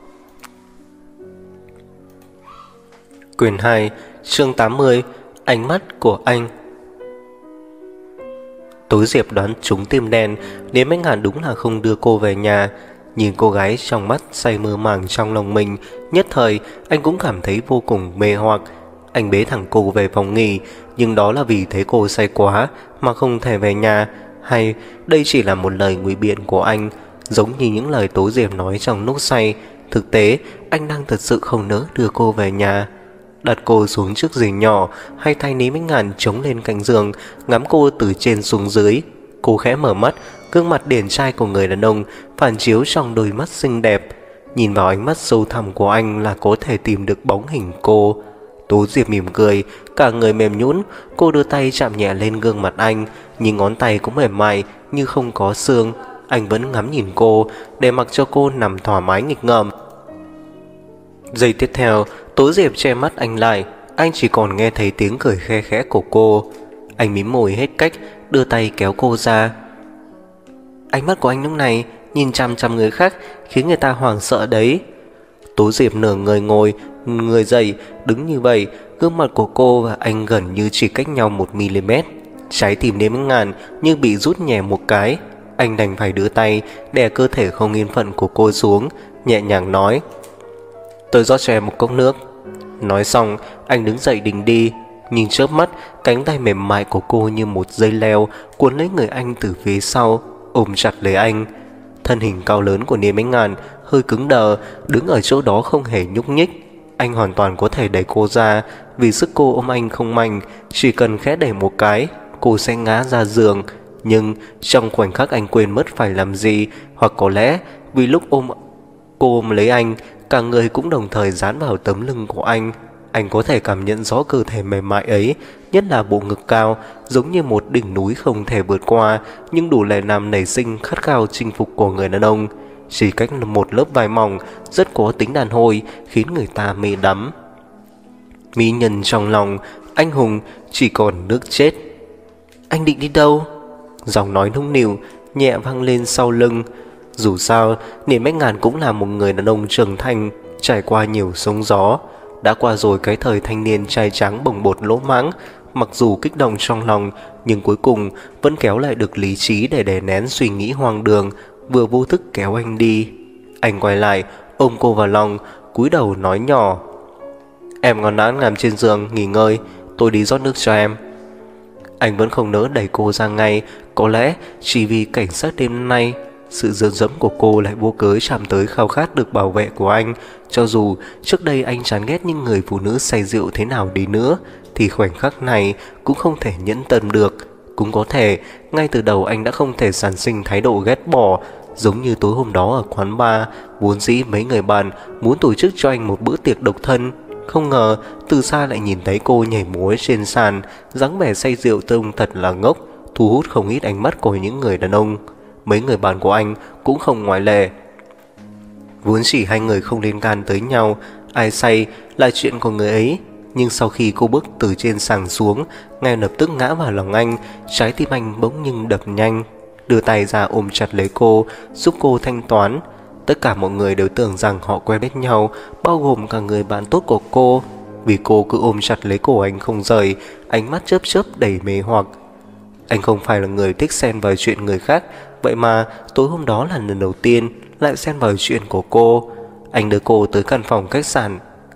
Quyển 2, chương 80, ánh mắt của anh. Tối Diệp đoán trúng tim đen, Liêm Ánh Hàn đúng là không đưa cô về nhà. Nhìn cô gái trong mắt say mơ màng trong lòng mình, nhất thời anh cũng cảm thấy vô cùng mê hoặc. Anh bế thẳng cô về phòng nghỉ, nhưng đó là vì thấy cô say quá mà không thể về nhà, hay đây chỉ là một lời ngụy biện của anh, giống như những lời Tố Diệp nói trong lúc say. Thực tế anh đang thật sự không nỡ đưa cô về nhà. Đặt cô xuống chiếc giường nhỏ, hay thay Lý Minh Ngàn chống lên cạnh giường, ngắm cô từ trên xuống dưới. Cô khẽ mở mắt, gương mặt điển trai của người đàn ông phản chiếu trong đôi mắt xinh đẹp. Nhìn vào ánh mắt sâu thẳm của anh là có thể tìm được bóng hình cô. Tố Diệp mỉm cười, cả người mềm nhũn. Cô đưa tay chạm nhẹ lên gương mặt anh, nhưng ngón tay cũng mềm mại như không có xương. Anh vẫn ngắm nhìn cô, để mặc cho cô nằm thoải mái nghịch ngợm. Giây tiếp theo, Tố Diệp che mắt anh lại. Anh chỉ còn nghe thấy tiếng cười khe khẽ của cô. Anh mím môi hết cách, đưa tay kéo cô ra. Ánh mắt của anh lúc này nhìn chằm chằm người khác, khiến người ta hoảng sợ đấy. Tố Diệp nửa người ngồi, người dậy, đứng như vậy. Gương mặt của cô và anh gần như chỉ cách nhau 1mm. Trái tim Liêm Ánh Ngàn như bị rút nhẹ một cái. Anh đành phải đưa tay đè cơ thể không yên phận của cô xuống, nhẹ nhàng nói. Tôi rót cho em một cốc nước. Nói xong anh đứng dậy định đi, nhưng chớp mắt cánh tay mềm mại của cô như một dây leo cuốn lấy người anh từ phía sau, ôm chặt lấy anh. Thân hình cao lớn của Liêm Ánh Ngàn hơi cứng đờ, đứng ở chỗ đó không hề nhúc nhích. Anh hoàn toàn có thể đẩy cô ra, vì sức cô ôm anh không mạnh, chỉ cần khẽ đẩy một cái cô sẽ ngã ra giường. Nhưng trong khoảnh khắc anh quên mất phải làm gì, hoặc có lẽ vì lúc cô ôm lấy anh, cả người cũng đồng thời dán vào tấm lưng của anh. Anh có thể cảm nhận rõ cơ thể mềm mại ấy, nhất là bộ ngực cao, giống như một đỉnh núi không thể vượt qua, nhưng đủ để làm nảy sinh khát khao chinh phục của người đàn ông. Chỉ cách một lớp vải mỏng, rất có tính đàn hồi, khiến người ta mê đắm. Mỹ nhân trong lòng anh hùng chỉ còn nước chết. Anh định đi đâu? Giọng nói nũng nịu nhẹ vang lên sau lưng. Dù sao Liêm Ánh Ngàn cũng là một người đàn ông trưởng thành, trải qua nhiều sóng gió, đã qua rồi cái thời thanh niên trai trắng bồng bột lỗ mãng. Mặc dù kích động trong lòng, nhưng cuối cùng vẫn kéo lại được lý trí để đè nén suy nghĩ hoang đường, vừa vô thức kéo anh đi. Anh quay lại ôm cô vào lòng, cúi đầu nói nhỏ. Em ngoan ngoãn nằm trên giường nghỉ ngơi, tôi đi rót nước cho em. Anh vẫn không nỡ đẩy cô ra ngay. Có lẽ chỉ vì cảnh sát đêm nay, sự dườn dẫm của cô lại vô cớ chạm tới khao khát được bảo vệ của anh. Cho dù trước đây anh chán ghét những người phụ nữ say rượu thế nào đi nữa, thì khoảnh khắc này cũng không thể nhẫn tâm được. Cũng có thể ngay từ đầu anh đã không thể sản sinh thái độ ghét bỏ. Giống như tối hôm đó ở quán bar, vốn dĩ mấy người bạn muốn tổ chức cho anh một bữa tiệc độc thân. Không ngờ từ xa lại nhìn thấy cô nhảy múa trên sàn, dáng vẻ say rượu trông thật là ngốc, thu hút không ít ánh mắt của những người đàn ông. Mấy người bạn của anh cũng không ngoại lệ. Vốn chỉ hai người không liên can tới nhau, ai say là chuyện của người ấy. Nhưng sau khi cô bước từ trên sàn xuống, ngay lập tức ngã vào lòng anh. Trái tim anh bỗng nhưng đập nhanh, đưa tay ra ôm chặt lấy cô, giúp cô thanh toán. Tất cả mọi người đều tưởng rằng họ quen biết nhau, bao gồm cả người bạn tốt của cô. Vì cô cứ ôm chặt lấy cổ anh không rời, ánh mắt chớp chớp đầy mê hoặc. Anh không phải là người thích xen vào chuyện người khác, vậy mà tối hôm đó là lần đầu tiên lại xen vào chuyện của cô. Anh đưa cô tới căn phòng khách sạn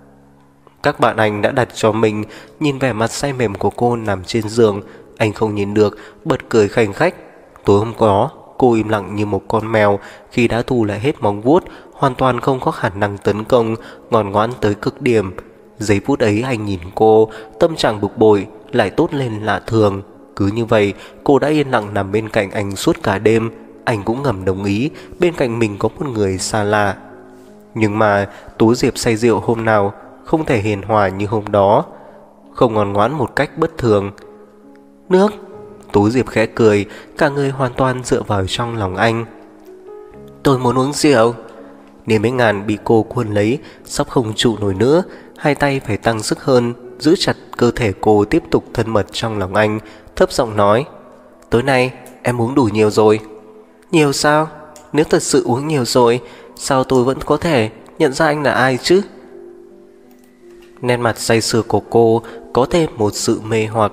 các bạn anh đã đặt cho mình. Nhìn vẻ mặt say mềm của cô nằm trên giường, anh không nhìn được, bật cười khanh khách. Tối hôm đó cô im lặng như một con mèo khi đã thu lại hết móng vuốt, hoàn toàn không có khả năng tấn công, ngoan ngoãn tới cực điểm. Giây phút ấy anh nhìn cô, tâm trạng bực bội lại tốt lên lạ thường. Cứ như vậy cô đã yên lặng nằm bên cạnh anh suốt cả đêm. Anh cũng ngầm đồng ý bên cạnh mình có một người xa lạ. Nhưng mà Tú Diệp say rượu hôm nào không thể hiền hòa như hôm đó, không ngoan ngoãn một cách bất thường. Nước. Tú Diệp khẽ cười, cả người hoàn toàn dựa vào trong lòng anh. Tôi muốn uống rượu. Niềm Mấy Ngàn bị cô cuốn lấy, sắp không trụ nổi nữa, hai tay phải tăng sức hơn, giữ chặt cơ thể cô tiếp tục thân mật trong lòng anh, thấp giọng nói: tối nay em uống đủ nhiều rồi. Nhiều sao? Nếu thật sự uống nhiều rồi, sao tôi vẫn có thể nhận ra anh là ai chứ? Nét mặt say sưa của cô có thêm một sự mê hoặc.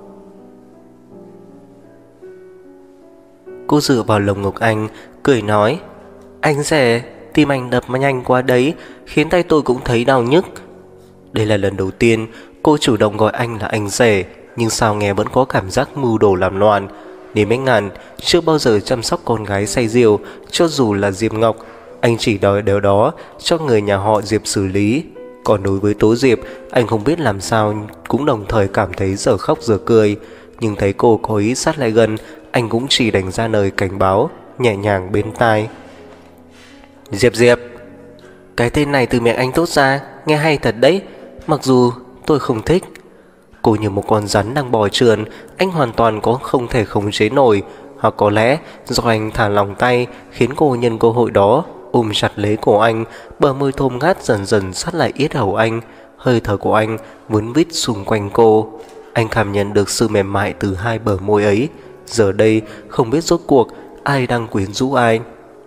Cô dựa vào lồng ngực anh, cười nói: anh rể, tim anh đập nhanh quá đấy, khiến tay tôi cũng thấy đau nhức. Đây là lần đầu tiên cô chủ động gọi anh là anh rể, nhưng sao nghe vẫn có cảm giác mưu đồ làm loạn. Niềm Mấy Ngàn chưa bao giờ chăm sóc con gái say rượu, cho dù là Diệp Ngọc, anh chỉ đòi điều đó cho người nhà họ Diệp xử lý. Còn đối với Tố Diệp, anh không biết làm sao, cũng đồng thời cảm thấy giờ khóc giờ cười. Nhưng thấy cô có ý sát lại gần, anh cũng chỉ đánh ra lời cảnh báo nhẹ nhàng bên tai: Diệp Diệp. Cái tên này từ miệng anh thốt ra nghe hay thật đấy, mặc dù tôi không thích. Cô như một con rắn đang bò trườn, anh hoàn toàn không thể khống chế nổi. Hoặc có lẽ do anh thả lòng tay, khiến cô nhân cơ hội đó ôm chặt lấy cổ anh, bờ môi thơm ngát dần dần sát lại yết hầu anh. Hơi thở của anh vốn vít xung quanh cô. Anh cảm nhận được sự mềm mại từ hai bờ môi ấy. Giờ đây không biết rốt cuộc ai đang quyến rũ ai.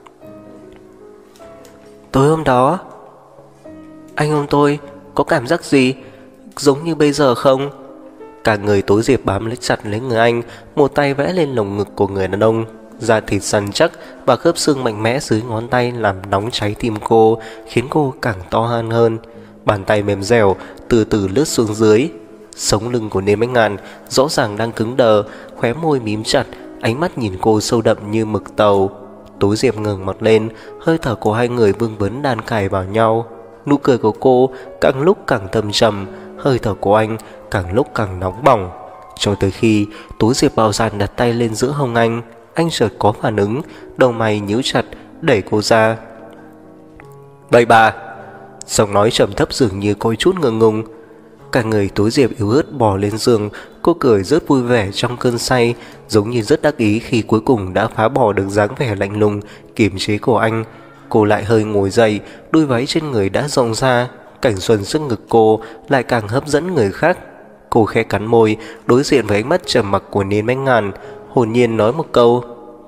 Tối hôm đó anh ôm tôi có cảm giác gì giống như bây giờ không? Cả người Tố Diệp bám lấy chặt lấy người anh, một tay vẽ lên lồng ngực của người đàn ông. Da thịt săn chắc và khớp xương mạnh mẽ dưới ngón tay làm nóng cháy tim cô, khiến cô càng to hơn. Bàn tay mềm dẻo từ từ lướt xuống dưới. Sống lưng của Niềm Mấy Ngàn rõ ràng đang cứng đờ, khóe môi mím chặt, ánh mắt nhìn cô sâu đậm như mực tàu. Tố Diệp ngẩng mặt lên, hơi thở của hai người vương vấn đan cài vào nhau. Nụ cười của cô càng lúc càng thâm trầm, hơi thở của anh càng lúc càng nóng bỏng. Cho tới khi Tố Diệp bạo dạn đặt tay lên giữa hông anh chợt có phản ứng, đầu mày nhíu chặt, đẩy cô ra. Bậy bà. Giọng nói trầm thấp dường như có chút ngượng ngùng. Cả người Tố Diệp yếu ớt bò lên giường. Cô cười rất vui vẻ trong cơn say, giống như rất đắc ý khi cuối cùng đã phá bỏ được dáng vẻ lạnh lùng kiềm chế của anh. Cô lại hơi ngồi dậy, đôi váy trên người đã rộng ra, cảnh xuân sức ngực cô lại càng hấp dẫn người khác. Cô khẽ cắn môi, đối diện với ánh mắt trầm mặc của Niên Mấy Ngàn, hồn nhiên nói một câu: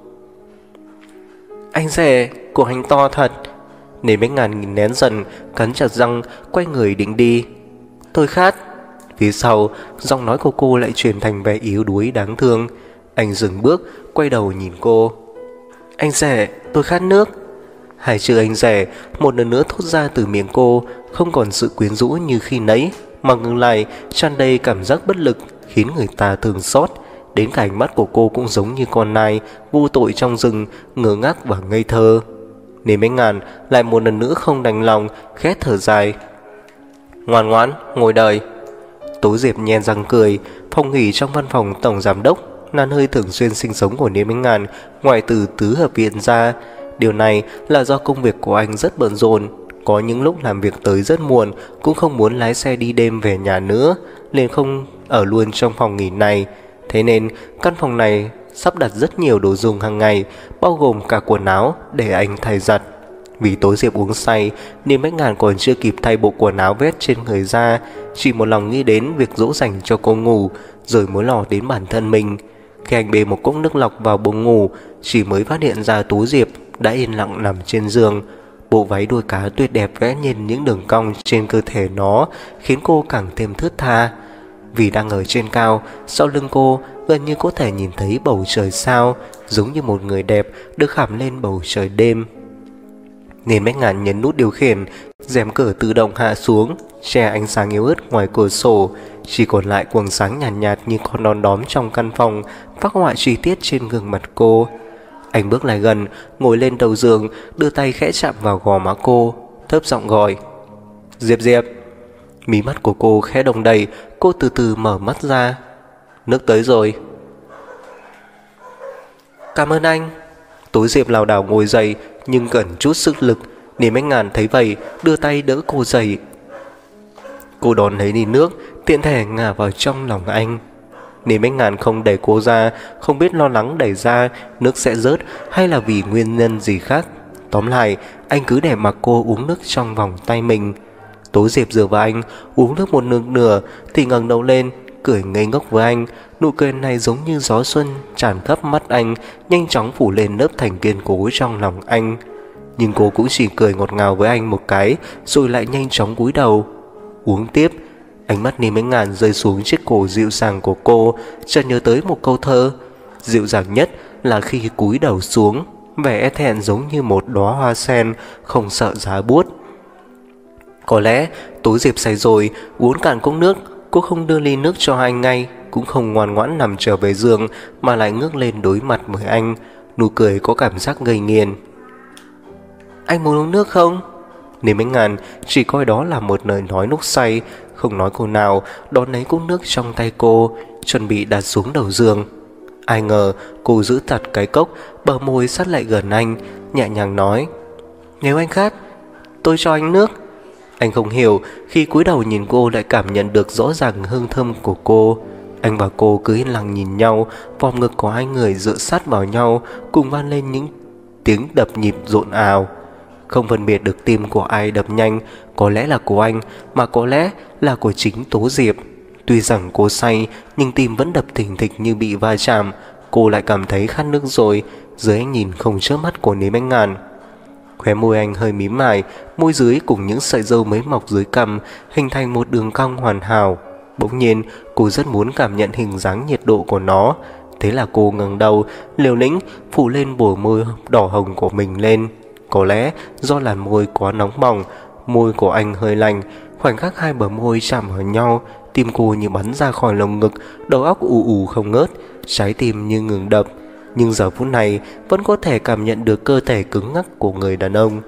anh rể của anh to thật. Niên Mấy Ngàn nhìn nén dần, cắn chặt răng, quay người định đi. Tôi khát. Phía sau, giọng nói của cô lại chuyển thành vẻ yếu đuối đáng thương. Anh dừng bước, quay đầu nhìn cô. Anh rể, tôi khát nước. Hai chữ anh rể một lần nữa thốt ra từ miệng cô, không còn sự quyến rũ như khi nãy, mà ngừng lại tràn đầy cảm giác bất lực, khiến người ta thương xót. Đến cả ánh mắt của cô cũng giống như con nai vô tội trong rừng, ngơ ngác và ngây thơ. Nên Bách Ngạn lại một lần nữa không đành lòng, khẽ thở dài. Ngoan ngoãn ngồi đợi. Tố Diệp nhen răng cười. Phòng nghỉ trong văn phòng tổng giám đốc là nơi thường xuyên sinh sống của Niên Bách Ngạn, ngoại từ tứ hợp viện ra. Điều này là do công việc của anh rất bận rộn, có những lúc làm việc tới rất muộn, cũng không muốn lái xe đi đêm về nhà nữa, nên không ở luôn trong phòng nghỉ này. Thế nên căn phòng này sắp đặt rất nhiều đồ dùng hàng ngày, bao gồm cả quần áo để anh thay giặt. Vì Tố Diệp uống say nên Bách Ngạn còn chưa kịp thay bộ quần áo vét trên người ra, chỉ một lòng nghĩ đến việc dỗ dành cho cô ngủ, rồi mới lo đến bản thân mình. Khi anh bê một cốc nước lọc vào buồng ngủ, chỉ mới phát hiện ra Tố Diệp đã yên lặng nằm trên giường. Bộ váy đuôi cá tuyệt đẹp vẽ nhìn những đường cong trên cơ thể nó, khiến cô càng thêm thướt tha. Vì đang ở trên cao, sau lưng cô gần như có thể nhìn thấy bầu trời sao, giống như một người đẹp được khảm lên bầu trời đêm. Nên Bách Ngạn nhấn nút điều khiển, rèm cửa tự động hạ xuống, che ánh sáng yếu ớt ngoài cửa sổ, chỉ còn lại quầng sáng nhàn nhạt như con đom đóm trong căn phòng, phác họa chi tiết trên gương mặt cô. Anh bước lại gần, ngồi lên đầu giường, đưa tay khẽ chạm vào gò má cô, thấp giọng gọi. Diệp Diệp. Mí mắt của cô khẽ động đậy, cô từ từ mở mắt ra. Nước tới rồi. Cảm ơn anh. Tố Diệp lảo đảo ngồi dậy, nhưng cần chút sức lực. Nên Bách Ngạn thấy vậy, đưa tay đỡ cô dậy. Cô đón lấy ly nước, tiện thể ngả vào trong lòng anh. Nên Bách Ngạn không đẩy cô ra, không biết lo lắng đẩy ra nước sẽ rớt hay là vì nguyên nhân gì khác. Tóm lại, anh cứ để mặc cô uống nước trong vòng tay mình. Tố Diệp dựa vào anh, uống nước một nửa thì ngẩng đầu lên, cười ngây ngốc với anh. Nụ cười này giống như gió xuân tràn khắp mắt anh, nhanh chóng phủ lên lớp thành kiên cố trong lòng anh. Nhưng cô cũng chỉ cười ngọt ngào với anh một cái, rồi lại nhanh chóng cúi đầu uống tiếp. Ánh mắt Niên Bách Ngạn rơi xuống chiếc cổ dịu dàng của cô, chợt nhớ tới một câu thơ. Dịu dàng nhất là khi cúi đầu xuống, vẻ e thẹn giống như một đóa hoa sen, không sợ giá buốt. Có lẽ Tố Diệp say rồi, uống cạn cốc nước, cô không đưa ly nước cho anh ngay, cũng không ngoan ngoãn nằm trở về giường, mà lại ngước lên đối mặt với anh, nụ cười có cảm giác gây nghiền. Anh muốn uống nước không? Niên Bách Ngạn chỉ coi đó là một lời nói lúc say, không nói câu nào, đón lấy cốc nước trong tay cô, chuẩn bị đặt xuống đầu giường. Ai ngờ cô giữ chặt cái cốc, bờ môi sát lại gần anh, nhẹ nhàng nói. Nếu anh khát, tôi cho anh nước. Anh không hiểu, khi cúi đầu nhìn cô lại cảm nhận được rõ ràng hương thơm của cô. Anh và cô cứ yên lặng nhìn nhau, vòng ngực của hai người dựa sát vào nhau, cùng vang lên những tiếng đập nhịp rộn ào. Không phân biệt được tim của ai đập nhanh, có lẽ là của anh, mà có lẽ là của chính Tố Diệp. Tuy rằng cô say, nhưng tim vẫn đập thình thịch như bị va chạm. Cô lại cảm thấy khát nước rồi, dưới ánh nhìn không chớp mắt của Niên Bách Ngạn. Khóe môi anh hơi mím mải, môi dưới cùng những sợi râu mới mọc dưới cằm hình thành một đường cong hoàn hảo. Bỗng nhiên cô rất muốn cảm nhận hình dáng nhiệt độ của nó. Thế là cô ngẩng đầu, liều lĩnh phủ lên bờ môi đỏ hồng của mình lên. Có lẽ do làn môi quá nóng bỏng, môi của anh hơi lạnh. Khoảnh khắc hai bờ môi chạm vào nhau, tim cô như bắn ra khỏi lồng ngực, đầu óc ù ù không ngớt, trái tim như ngừng đập. Nhưng giờ phút này vẫn có thể cảm nhận được cơ thể cứng ngắc của người đàn ông.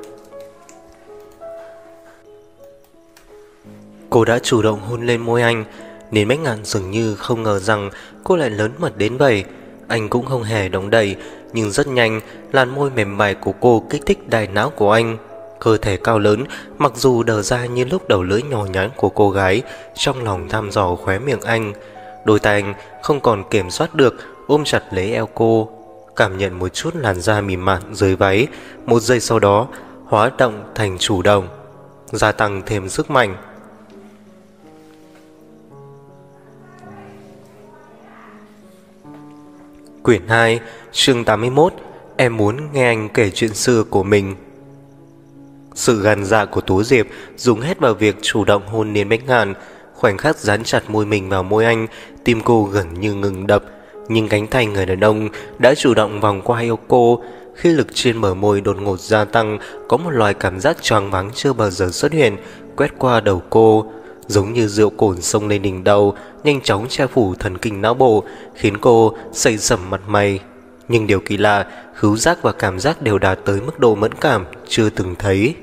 Cô đã chủ động hôn lên môi anh, nên Bách Ngạn dường như không ngờ rằng cô lại lớn mật đến vậy. Anh cũng không hề động đậy, nhưng rất nhanh làn môi mềm mại của cô kích thích đại não của anh. Cơ thể cao lớn, mặc dù đờ ra như lúc đầu lưỡi nhỏ nhắn của cô gái, trong lòng thăm dò khóe miệng anh. Đôi tay anh không còn kiểm soát được, ôm chặt lấy eo cô, cảm nhận một chút làn da mịn màng dưới váy. Một giây sau đó hóa động thành chủ động, gia tăng thêm sức mạnh. Quyển 2, chương 81. Em muốn nghe anh kể chuyện xưa của mình. Sự gan dạ của Tố Diệp dùng hết vào việc chủ động hôn Niên Bách Ngạn. Khoảnh khắc dán chặt môi mình vào môi anh, tim cô gần như ngừng đập. Nhưng cánh tay người đàn ông đã chủ động vòng qua eo cô. Khi lực trên bờ môi đột ngột gia tăng, có một loại cảm giác choáng váng chưa bao giờ xuất hiện quét qua đầu cô. giống như rượu cồn xông lên đỉnh đầu, nhanh chóng che phủ thần kinh não bộ, khiến cô xây sẩm mặt mày. Nhưng điều kỳ lạ, khứu giác và cảm giác đều đạt tới mức độ mẫn cảm chưa từng thấy.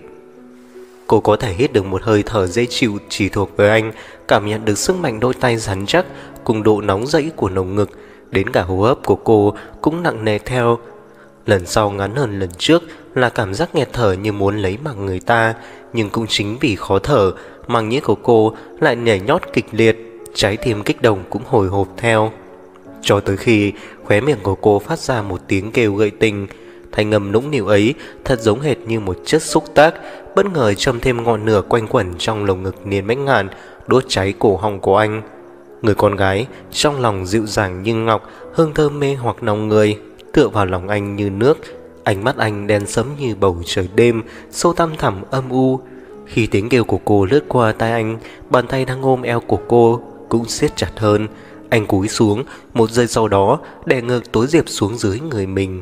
Cô có thể hít được một hơi thở dễ chịu chỉ thuộc với anh, cảm nhận được sức mạnh đôi tay rắn chắc cùng độ nóng rẫy của lồng ngực, đến cả hô hấp của cô cũng nặng nề theo. Lần sau ngắn hơn lần trước là cảm giác nghẹt thở như muốn lấy mạng người ta, nhưng cũng chính vì khó thở, màng nhĩ của cô lại nhảy nhót kịch liệt, trái tim kích động cũng hồi hộp theo. Cho tới khi khóe miệng của cô phát ra một tiếng kêu gợi tình, thanh âm nũng nịu ấy thật giống hệt như một chất xúc tác, bất ngờ châm thêm ngọn lửa quanh quẩn trong lồng ngực Niên Bách Ngạn, đốt cháy cổ họng của anh. Người con gái trong lòng dịu dàng như ngọc, hương thơm mê hoặc lòng người, tựa vào lòng anh như nước. Ánh mắt anh đen sẫm như bầu trời đêm, sâu thăm thẳm âm u. Khi tiếng kêu của cô lướt qua tai anh, bàn tay đang ôm eo của cô cũng siết chặt hơn. Anh cúi xuống, một giây sau đó đè ngược Tố Diệp xuống dưới người mình.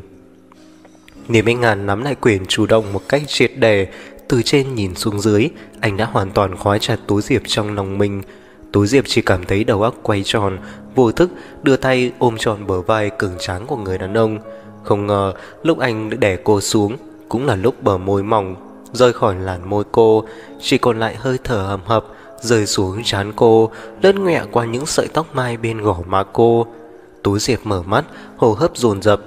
Niên Bách Ngạn nắm lại quyền chủ động một cách triệt để. Từ trên nhìn xuống dưới, anh đã hoàn toàn khóa chặt Tố Diệp trong lòng mình. Tố Diệp chỉ cảm thấy đầu óc quay tròn, vô thức đưa tay ôm trọn bờ vai cường tráng của người đàn ông. Không ngờ lúc anh đè cô xuống cũng là lúc bờ môi mỏng rơi khỏi làn môi cô, chỉ còn lại hơi thở hầm hập rơi xuống trán cô, lướt nhẹ qua những sợi tóc mai bên gò má cô. Tố Diệp mở mắt, hô hấp dồn dập.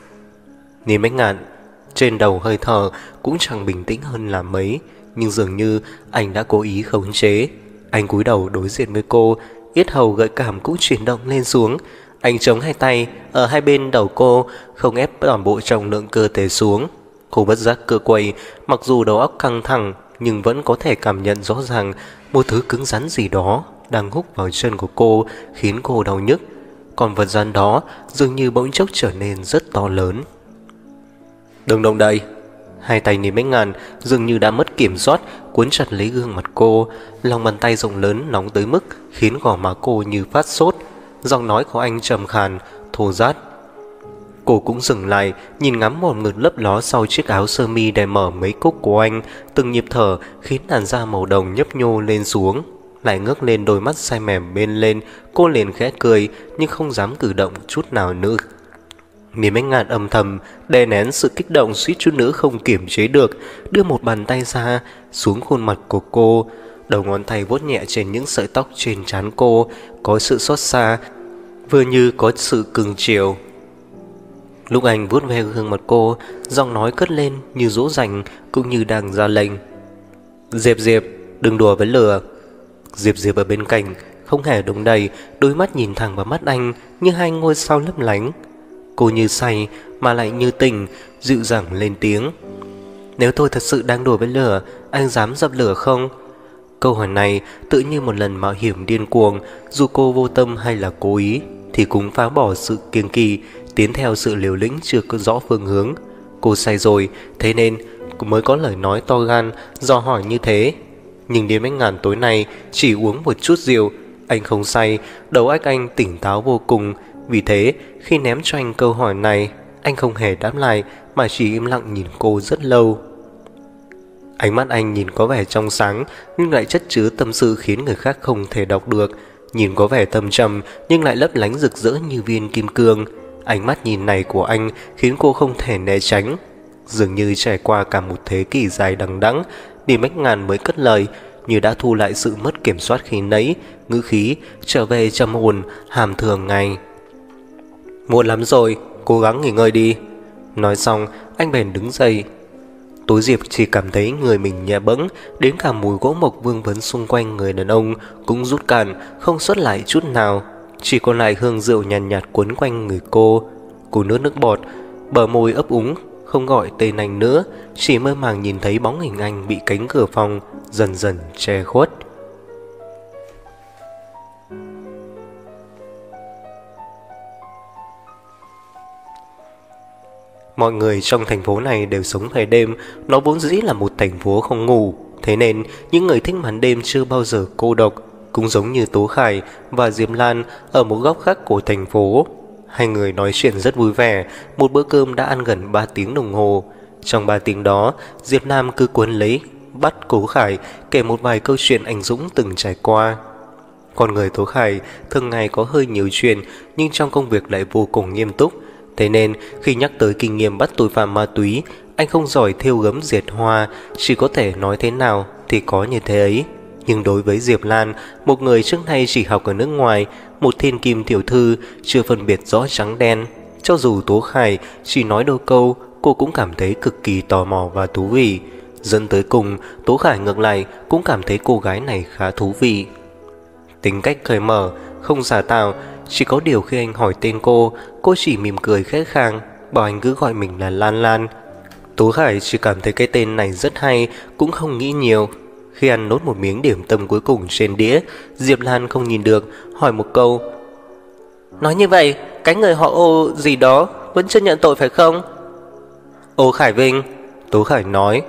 Niên Bách Ngạn trên đầu hơi thở cũng chẳng bình tĩnh hơn là mấy, nhưng dường như anh đã cố ý khống chế. Anh cúi đầu đối diện với cô, yết hầu gợi cảm cũng chuyển động lên xuống. Anh chống hai tay ở hai bên đầu cô, không ép toàn bộ trọng lượng cơ thể xuống. Cô bất giác cơ quay, mặc dù đầu óc căng thẳng nhưng vẫn có thể cảm nhận rõ ràng một thứ cứng rắn gì đó đang húc vào chân của cô, khiến cô đau nhức. Còn vật rắn đó dường như bỗng chốc trở nên rất to lớn. Đừng động đậy. Hai tay Niên Bách Ngạn dường như đã mất kiểm soát, cuốn chặt lấy gương mặt cô. Lòng bàn tay rộng lớn nóng tới mức khiến gò má cô như phát sốt. Giọng nói của anh trầm khàn, thô rát. Cô cũng dừng lại, nhìn ngắm một ngực lấp ló sau chiếc áo sơ mi để mở mấy cúc của anh. Từng nhịp thở khiến làn da màu đồng nhấp nhô lên xuống. Lại ngước lên đôi mắt say mềm bên lên. Cô liền khẽ cười nhưng không dám cử động chút nào nữa. Niên Bách Ngạn âm thầm đè nén sự kích động suýt chút nữa không kiềm chế được, đưa một bàn tay ra xuống khuôn mặt của cô. Đầu ngón tay vuốt nhẹ trên những sợi tóc trên trán cô, có sự xót xa vừa như có sự cưng chiều. Lúc anh vuốt ve gương mặt cô, giọng nói cất lên như dỗ dành cũng như đang ra lệnh. Diệp Diệp, đừng đùa với lửa. Diệp Diệp ở bên cạnh không hề động đậy, đôi mắt nhìn thẳng vào mắt anh như hai ngôi sao lấp lánh. Cô như say mà lại như tỉnh, dịu dàng lên tiếng. Nếu tôi thật sự đang đùa với lửa, anh dám dập lửa không? Câu hỏi này tự như một lần mạo hiểm điên cuồng, dù cô vô tâm hay là cố ý thì cũng phá bỏ sự kiêng kỵ, tiến theo sự liều lĩnh chưa có rõ phương hướng. Cô say rồi, thế nên mới có lời nói to gan dò hỏi như thế. Nhưng Niên Bách Ngạn tối nay chỉ uống một chút rượu, anh không say, đầu óc anh tỉnh táo vô cùng. Vì thế khi ném cho anh câu hỏi này, anh không hề đáp lại mà chỉ im lặng nhìn cô rất lâu. Ánh mắt anh nhìn có vẻ trong sáng nhưng lại chất chứa tâm sự khiến người khác không thể đọc được. Nhìn có vẻ thâm trầm nhưng lại lấp lánh rực rỡ như viên kim cương. Ánh mắt nhìn này của anh khiến cô không thể né tránh. Dường như trải qua cả một thế kỷ dài đằng đẵng, Niên Bách Ngạn mới cất lời, như đã thu lại sự mất kiểm soát khi nãy, ngữ khí trở về trầm ổn hàm thường ngày. Muộn lắm rồi, cố gắng nghỉ ngơi đi. Nói xong anh bèn đứng dậy. Tố Diệp chỉ cảm thấy người mình nhẹ bẫng, đến cả mùi gỗ mộc vương vấn xung quanh người đàn ông cũng rút cạn, không sót lại chút nào, chỉ còn lại hương rượu nhàn nhạt quấn quanh người cô. Cô nuốt nước bọt, bờ môi ấp úng, không gọi tên anh nữa, chỉ mơ màng nhìn thấy bóng hình anh bị cánh cửa phòng dần dần che khuất. Mọi người trong thành phố này đều sống về đêm, nó vốn dĩ là một thành phố không ngủ. Thế nên những người thích màn đêm chưa bao giờ cô độc. Cũng giống như Tố Khải và Diệp Lan ở một góc khác của thành phố. Hai người nói chuyện rất vui vẻ, một bữa cơm đã ăn gần 3 tiếng đồng hồ. Trong 3 tiếng đó, Diệp Nam cứ cuốn lấy bắt Cố Khải kể một vài câu chuyện anh Dũng từng trải qua. Con người Tố Khải thường ngày có hơi nhiều chuyện, nhưng trong công việc lại vô cùng nghiêm túc. Thế nên khi nhắc tới kinh nghiệm bắt tội phạm ma túy, anh không giỏi thêu gấm diệt hoa, chỉ có thể nói thế nào thì có như thế ấy. Nhưng đối với Diệp Lan, một người trước nay chỉ học ở nước ngoài, một thiên kim tiểu thư chưa phân biệt rõ trắng đen, cho dù Tố Khải chỉ nói đôi câu, cô cũng cảm thấy cực kỳ tò mò và thú vị. Dẫn tới cùng, Tố Khải ngược lại cũng cảm thấy cô gái này khá thú vị. Tính cách cởi mở, không giả tạo, chỉ có điều khi anh hỏi tên cô chỉ mỉm cười khẽ khàng, bảo anh cứ gọi mình là Lan Lan. Tố Khải chỉ cảm thấy cái tên này rất hay, cũng không nghĩ nhiều. Khi ăn nốt một miếng điểm tâm cuối cùng trên đĩa, Diệp Lan không nhìn được, hỏi một câu: nói như vậy, cái người họ Ô gì đó vẫn chưa nhận tội phải không? Ô Khải Vinh, Tố Khải nói.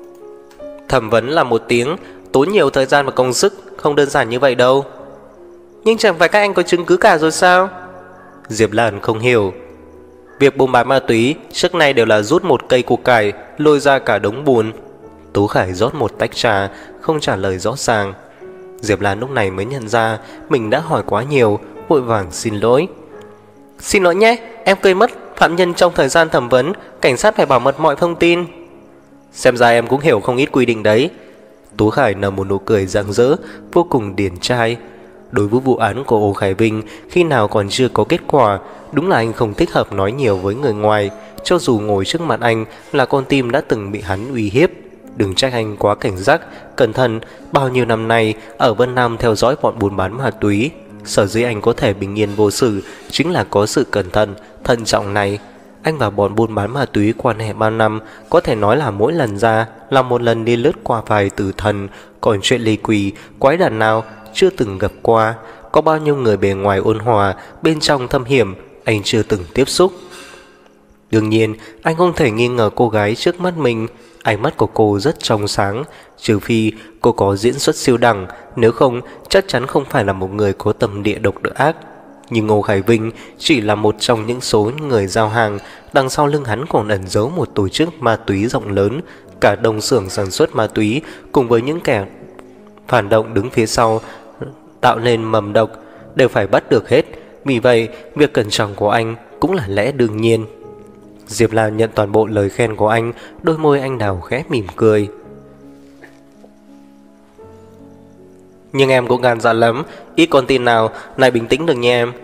Thẩm vấn là 1 tiếng, tốn nhiều thời gian và công sức, không đơn giản như vậy đâu. Nhưng chẳng phải các anh có chứng cứ cả rồi sao? Diệp Lan không hiểu. Việc buôn bán ma túy trước nay đều là rút một cây củ cải lôi ra cả đống bùn. Tố Khải rót một tách trà, không trả lời rõ ràng. Diệp Lan lúc này mới nhận ra mình đã hỏi quá nhiều, vội vàng xin lỗi. Xin lỗi nhé, em quên mất phạm nhân trong thời gian thẩm vấn, cảnh sát phải bảo mật mọi thông tin. Xem ra em cũng hiểu không ít quy định đấy. Tố Khải nở một nụ cười rạng rỡ, vô cùng điển trai. Đối với vụ án của Ô Khải Vinh, khi nào còn chưa có kết quả, đúng là anh không thích hợp nói nhiều với người ngoài. Cho dù ngồi trước mặt anh là con tim đã từng bị hắn uy hiếp. Đừng trách anh quá cảnh giác, cẩn thận. Bao nhiêu năm nay ở Vân Nam theo dõi bọn buôn bán ma túy, sở dĩ anh có thể bình yên vô sự chính là có sự cẩn thận, thận trọng này. Anh và bọn buôn bán ma túy quan hệ bao năm, có thể nói là mỗi lần ra là một lần đi lướt qua vài tử thần. Còn chuyện ly quỷ, quái đản nào chưa từng gặp qua, có bao nhiêu người bề ngoài ôn hòa, bên trong thâm hiểm, anh chưa từng tiếp xúc. Đương nhiên, anh không thể nghi ngờ cô gái trước mắt mình. Ánh mắt của cô rất trong sáng, trừ phi cô có diễn xuất siêu đẳng, nếu không chắc chắn không phải là một người có tâm địa độc ác. Nhưng Ngô Khải Vinh chỉ là một trong những số người giao hàng, đằng sau lưng hắn còn ẩn giấu một tổ chức ma túy rộng lớn, cả đồng xưởng sản xuất ma túy cùng với những kẻ phản động đứng phía sau tạo nên mầm độc đều phải bắt được hết. Vì vậy, việc cẩn trọng của anh cũng là lẽ đương nhiên. Diệp Lan nhận toàn bộ lời khen của anh, đôi môi anh đào khẽ mỉm cười. Nhưng em cũng gan dạ lắm, ít con tin nào lại bình tĩnh được nha em.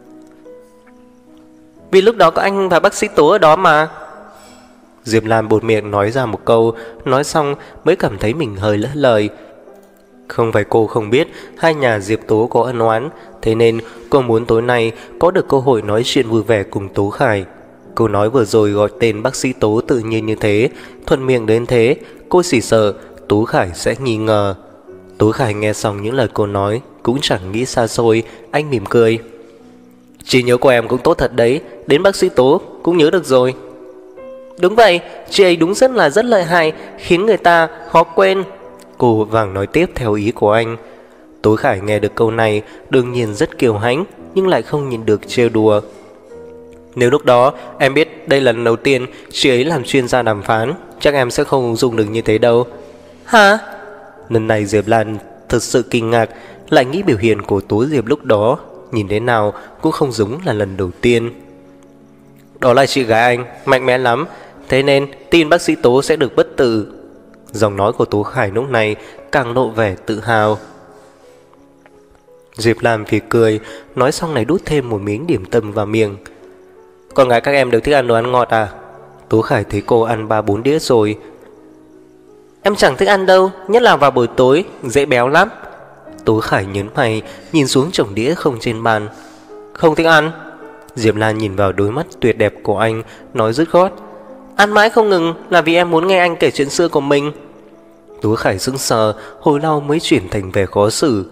Vì lúc đó có anh và bác sĩ Tố ở đó mà. Diệp Lan buột miệng nói ra một câu, nói xong mới cảm thấy mình hơi lỡ lời. Không phải cô không biết hai nhà Diệp Tố có ân oán, thế nên cô muốn tối nay có được cơ hội nói chuyện vui vẻ cùng Tố Khải. Câu nói vừa rồi gọi tên bác sĩ Tố tự nhiên như thế, thuận miệng đến thế, cô chỉ sợ Tố Khải sẽ nghi ngờ. Tố Khải nghe xong những lời cô nói cũng chẳng nghĩ xa xôi, anh mỉm cười. Trí nhớ của em cũng tốt thật đấy, đến bác sĩ Tố cũng nhớ được rồi. Đúng vậy, chị ấy đúng rất lợi hại, khiến người ta khó quên. Cô vàng nói tiếp theo ý của anh. Tố Khải nghe được câu này đương nhiên rất kiêu hãnh, nhưng lại không nhìn được trêu đùa. Nếu lúc đó em biết đây là lần đầu tiên chị ấy làm chuyên gia đàm phán, chắc em sẽ không dùng được như thế đâu. Hả? Lần này Diệp Lan thật sự kinh ngạc, lại nghĩ biểu hiện của Tố Diệp lúc đó nhìn thế nào cũng không giống là lần đầu tiên. Đó là chị gái anh, mạnh mẽ lắm, thế nên tin bác sĩ Tố sẽ được bất tử. Giọng nói của Tố Khải lúc này càng lộ vẻ tự hào. Diệp Lan phì cười, nói xong này đút thêm một miếng điểm tâm vào miệng. Con gái các em đều thích ăn đồ ăn ngọt à? Tố Khải thấy cô ăn 3-4 đĩa rồi. Em chẳng thích ăn đâu, nhất là vào buổi tối, dễ béo lắm. Tố Khải nhớn mày, nhìn xuống chồng đĩa không trên bàn. Không thích ăn? Diệp Lan nhìn vào đôi mắt tuyệt đẹp của anh, nói dứt khoát. Ăn mãi không ngừng là vì em muốn nghe anh kể chuyện xưa của mình. Tố Khải sững sờ, hồi lâu mới chuyển thành vẻ khó xử.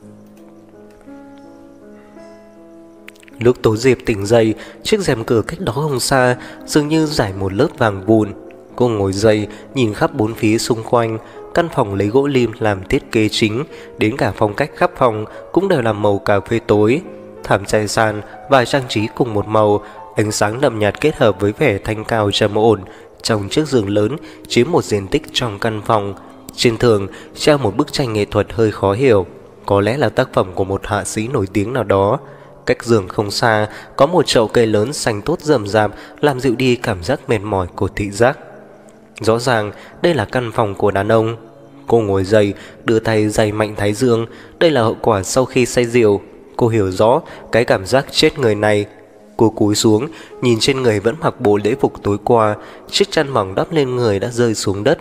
Lúc Tố Diệp tỉnh dậy, chiếc rèm cửa cách đó không xa dường như rải một lớp vàng vụn. Cô ngồi dậy, nhìn khắp bốn phía xung quanh. Căn phòng lấy gỗ lim làm thiết kế chính, đến cả phong cách khắp phòng cũng đều là màu cà phê tối. Thảm trải sàn và trang trí cùng một màu, ánh sáng đậm nhạt kết hợp với vẻ thanh cao trầm ổn. Trong chiếc giường lớn chiếm một diện tích trong căn phòng, Trên tường treo một bức tranh nghệ thuật hơi khó hiểu, có lẽ là tác phẩm của một họa sĩ nổi tiếng nào đó. Cách giường không xa có một chậu cây lớn xanh tốt rậm rạp, làm dịu đi cảm giác mệt mỏi của thị giác. Rõ ràng đây là căn phòng của đàn ông. Cô ngồi dậy, đưa tay giày mạnh thái dương. Đây là hậu quả sau khi say rượu. Cô hiểu rõ cái cảm giác chết người này. Cô cúi xuống, nhìn trên người vẫn mặc bộ lễ phục tối qua. Chiếc chăn mỏng đắp lên người đã rơi xuống đất.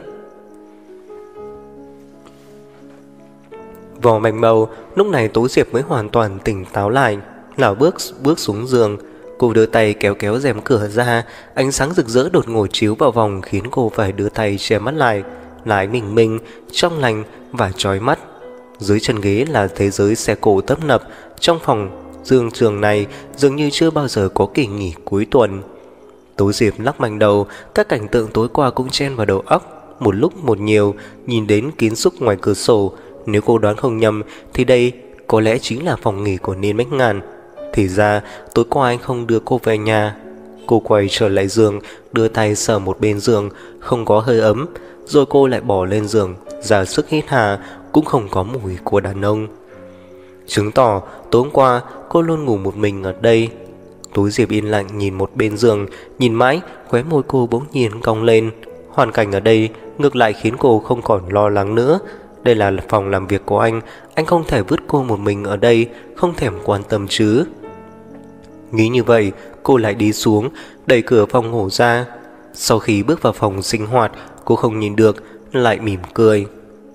Vò mạch màu, lúc này Tố Diệp mới hoàn toàn tỉnh táo lại. Lảo bước xuống giường. Cô đưa tay kéo kéo rèm cửa ra. Ánh sáng rực rỡ đột ngột chiếu vào vòng khiến cô phải đưa tay che mắt lại. Lái bình minh, trong lành và chói mắt. Dưới chân ghế là thế giới xe cộ tấp nập. Trong phòng dương trường này dường như chưa bao giờ có kỳ nghỉ cuối tuần. Tố Diệp lắc mạnh đầu. Các cảnh tượng tối qua cũng chen vào đầu óc, một lúc một nhiều. Nhìn đến kiến xúc ngoài cửa sổ, nếu cô đoán không nhầm thì đây có lẽ chính là phòng nghỉ của Ninh Bách Ngàn. Thì ra tối qua anh không đưa cô về nhà. Cô quay trở lại giường, đưa tay sờ một bên giường, không có hơi ấm. Rồi cô lại bỏ lên giường, ra sức hít hà, cũng không có mùi của đàn ông. Chứng tỏ tối hôm qua cô luôn ngủ một mình ở đây. Tố Diệp yên lặng nhìn một bên giường, nhìn mãi, khóe môi cô bỗng nhiên cong lên. Hoàn cảnh ở đây ngược lại khiến cô không còn lo lắng nữa. Đây là phòng làm việc của anh không thể vứt cô một mình ở đây, không thèm quan tâm chứ. Nghĩ như vậy, cô lại đi xuống, đẩy cửa phòng ngủ ra. Sau khi bước vào phòng sinh hoạt, cô không nhìn được, lại mỉm cười.